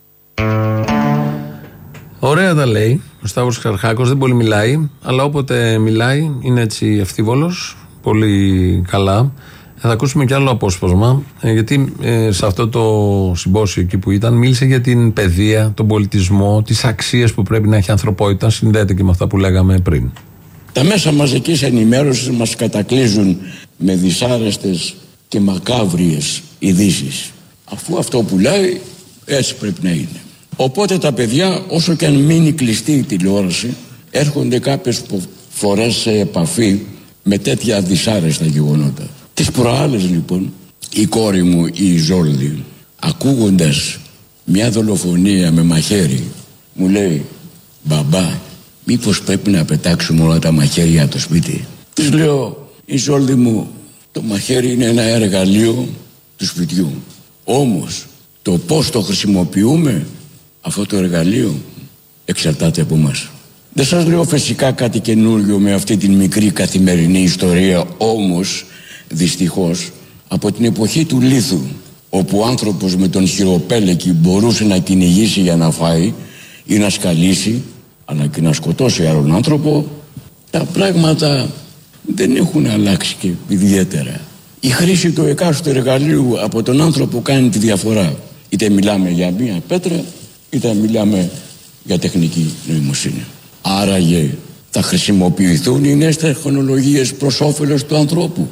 Ωραία τα λέει ο Σταύρος Ξαρχάκος, δεν πολύ μιλάει, αλλά όποτε μιλάει είναι έτσι ευθύβολος, πολύ καλά. Θα ακούσουμε κι άλλο απόσπασμα, γιατί ε, σε αυτό το συμπόσιο εκεί που ήταν μίλησε για την παιδεία, τον πολιτισμό, τις αξίες που πρέπει να έχει η ανθρωπότητα, συνδέεται και με αυτά που λέγαμε πριν. Τα μέσα μαζικής ενημέρωσης μας κατακλείζουν με δυσάρεστες και μακάβριες ειδήσεις. Αφού αυτό που λέει, έτσι πρέπει να είναι. Οπότε τα παιδιά, όσο και αν μείνει κλειστή η τηλεόραση, έρχονται κάποιες φορές σε επαφή με τέτοια δυσάρεστα γεγονότα. Τις προάλλες λοιπόν, η κόρη μου η Ιζόλδη, ακούγοντας μια δολοφονία με μαχαίρι, μου λέει, μπαμπά, μήπως πρέπει να πετάξουμε όλα τα μαχαίρια από το σπίτι? Της λέω, Ιζόλδη μου, το μαχαίρι είναι ένα εργαλείο του σπιτιού. Όμως το πώς το χρησιμοποιούμε αυτό το εργαλείο εξαρτάται από μας. Δεν σας λέω φυσικά κάτι καινούργιο με αυτή την μικρή καθημερινή ιστορία, όμως δυστυχώς Από την εποχή του λίθου, όπου ο άνθρωπος με τον χειροπέλεκι μπορούσε να κυνηγήσει για να φάει ή να σκαλίσει, αλλά και να σκοτώσει άλλον άνθρωπο, τα πράγματα δεν έχουν αλλάξει και ιδιαίτερα. Η χρήση του εκάστοτε εργαλείου από τον άνθρωπο κάνει τη διαφορά. Είτε μιλάμε για μία πέτρα, είτε μιλάμε για τεχνική νοημοσύνη. Άραγε θα χρησιμοποιηθούν οι νέες τεχνολογίες προς όφελος του ανθρώπου?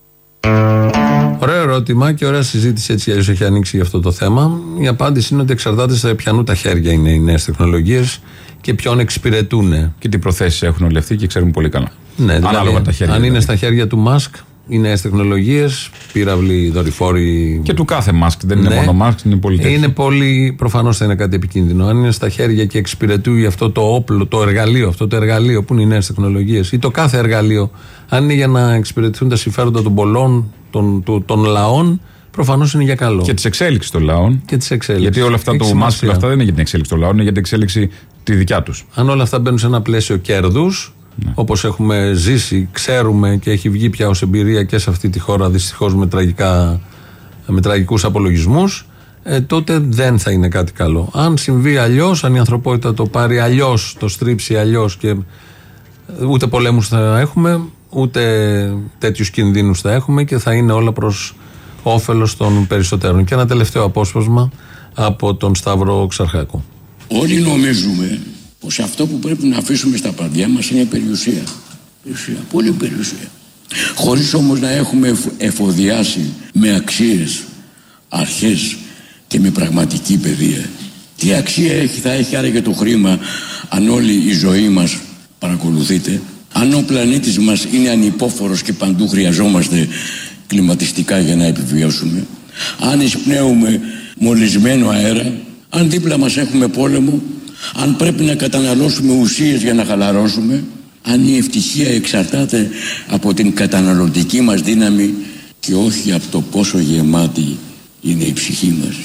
Ωραίο ερώτημα και ωραία συζήτηση, έτσι αλλιώς έχει ανοίξει για αυτό το θέμα. Η απάντηση είναι ότι εξαρτάται σε ποιανού τα χέρια είναι οι νέες τεχνολογίες και ποιον εξυπηρετούν. Και τι προθέσεις έχουν όλοι αυτοί και ξέρουν πολύ καλά. Ναι, δηλαδή, ανάλογα τα χέρια. Αν δηλαδή. είναι στα χέρια του Μάσκ, οι νέες τεχνολογίες, πύραυλοι, δορυφόροι. Και του κάθε Μάσκ, δεν ναι, είναι μόνο Μάσκ, είναι πολύ τέτοιο. Είναι πολύ, προφανώς θα είναι κάτι επικίνδυνο. Αν είναι στα χέρια και εξυπηρετούει αυτό το όπλο, το εργαλείο, αυτό το εργαλείο που είναι οι νέες τεχνολογίες, ή το κάθε εργαλείο, αν είναι για να εξυπηρετηθούν τα συμφέροντα των πολλών, των, των, των λαών, προφανώς είναι για καλό. Και τη εξέλιξη των λαών. Και της εξέλιξης. Γιατί όλα αυτά το Μάσκ, αυτά δεν είναι για την εξέλιξη των λαών, είναι για την εξέλιξη τη δικιά τους. Αν όλα αυτά μπαίνουν σε ένα πλαίσιο κέρδους, ναι, όπως έχουμε ζήσει, ξέρουμε και έχει βγει πια ως εμπειρία και σε αυτή τη χώρα δυστυχώς με, τραγικά, με τραγικούς απολογισμούς, ε, τότε δεν θα είναι κάτι καλό. Αν συμβεί αλλιώς, αν η ανθρωπότητα το πάρει αλλιώς, το στρίψει αλλιώς και ούτε πολέμους θα έχουμε, ούτε τέτοιους κινδύνους θα έχουμε και θα είναι όλα προς όφελος των περισσότερων. Και ένα τελευταίο απόσπασμα από τον Σταύρο Ξαρχάκο. Όλοι νομίζουμε πως αυτό που πρέπει να αφήσουμε στα παιδιά μας είναι περιουσία. Περιουσία, πολύ περιουσία. Χωρίς όμως να έχουμε εφοδιάσει με αξίες, αρχές και με πραγματική παιδεία. Τι αξία έχει, θα έχει άραγε το χρήμα αν όλη η ζωή μας παρακολουθείτε? Αν ο πλανήτης μας είναι ανυπόφορος και παντού χρειαζόμαστε κλιματιστικά για να επιβιώσουμε, αν εισπνέουμε μολυσμένο αέρα, αν δίπλα μας έχουμε πόλεμο, αν πρέπει να καταναλώσουμε ουσίες για να χαλαρώσουμε, αν η ευτυχία εξαρτάται από την καταναλωτική μας δύναμη και όχι από το πόσο γεμάτη είναι η ψυχή μας.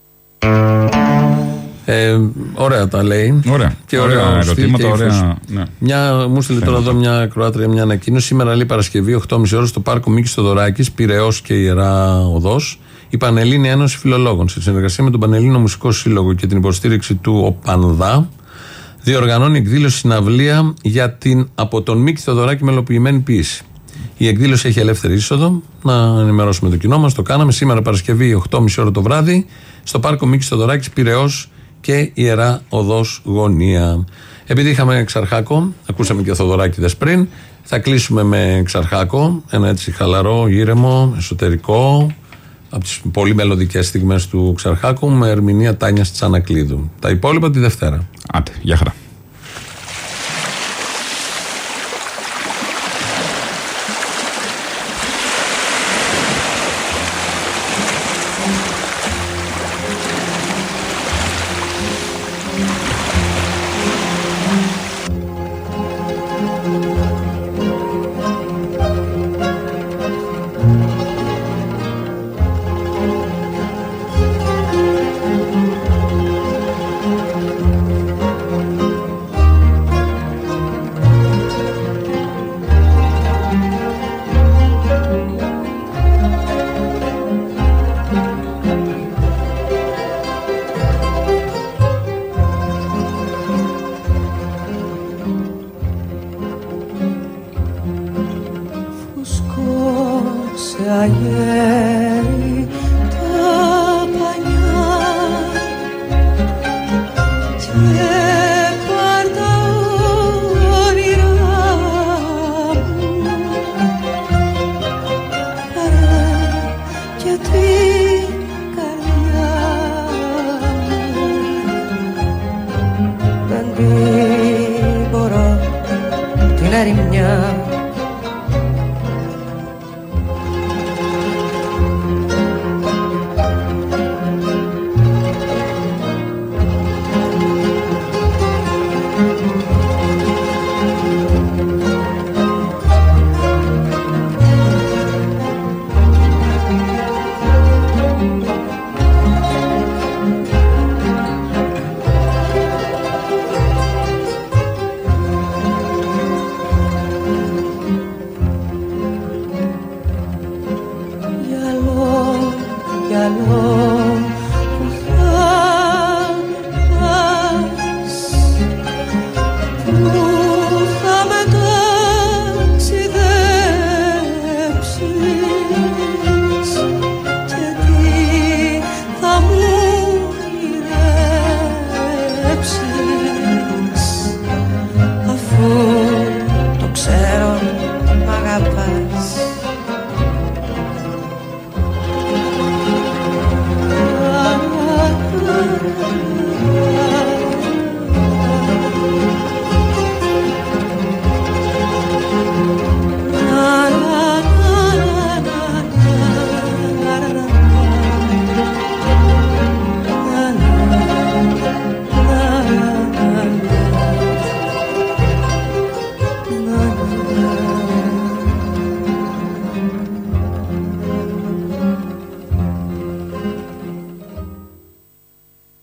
Ε, ωραία τα λέει. Ωραία. Και ωραία, ωραία ερωτήματα. Ωραία, ναι. Μια, μου στείλε τώρα εδώ μια Κροάτρια μια ανακοίνωση. Σήμερα λέει Παρασκευή, οκτώ και μισή ώρα, στο πάρκο Μίκης Θοδωράκης, Πειραιώς και Ιερά Οδός, η Πανελλήνια Ένωση Φιλολόγων, σε συνεργασία με τον Πανελλήνιο Μουσικό Σύλλογο και την υποστήριξη του ΟΠΑΝΔΑ, διοργανώνει εκδήλωση συναυλία για την από τον Μίκη Θοδωράκη μελοποιημένη ποίηση. Η εκδήλωση έχει ελεύθερη είσοδο. Να ενημερώσουμε το κοινό μας. Το κάναμε σήμερα Παρασκευή, οκτώ και μισή ώρα το βράδυ, στο πάρκο Μίκης Θοδωράκης, Πειραιώς και Ιερά Οδός Γωνία. Επειδή είχαμε Ξαρχάκο, ακούσαμε και Θοδωράκηδες πριν, θα κλείσουμε με Ξαρχάκο, ένα έτσι χαλαρό, ήρεμο, εσωτερικό, από τις πολύ μελωδικές στιγμές του Ξαρχάκου, με ερμηνεία Τάνιας Τσανακλείδου. Τα υπόλοιπα τη Δευτέρα. Άντε, γεια χαρά. αγέρι τα πανιά και πάρ' τα όνειρά μου παρά και την καρδιά μου δεν την μπορώ την ερημιά. πας.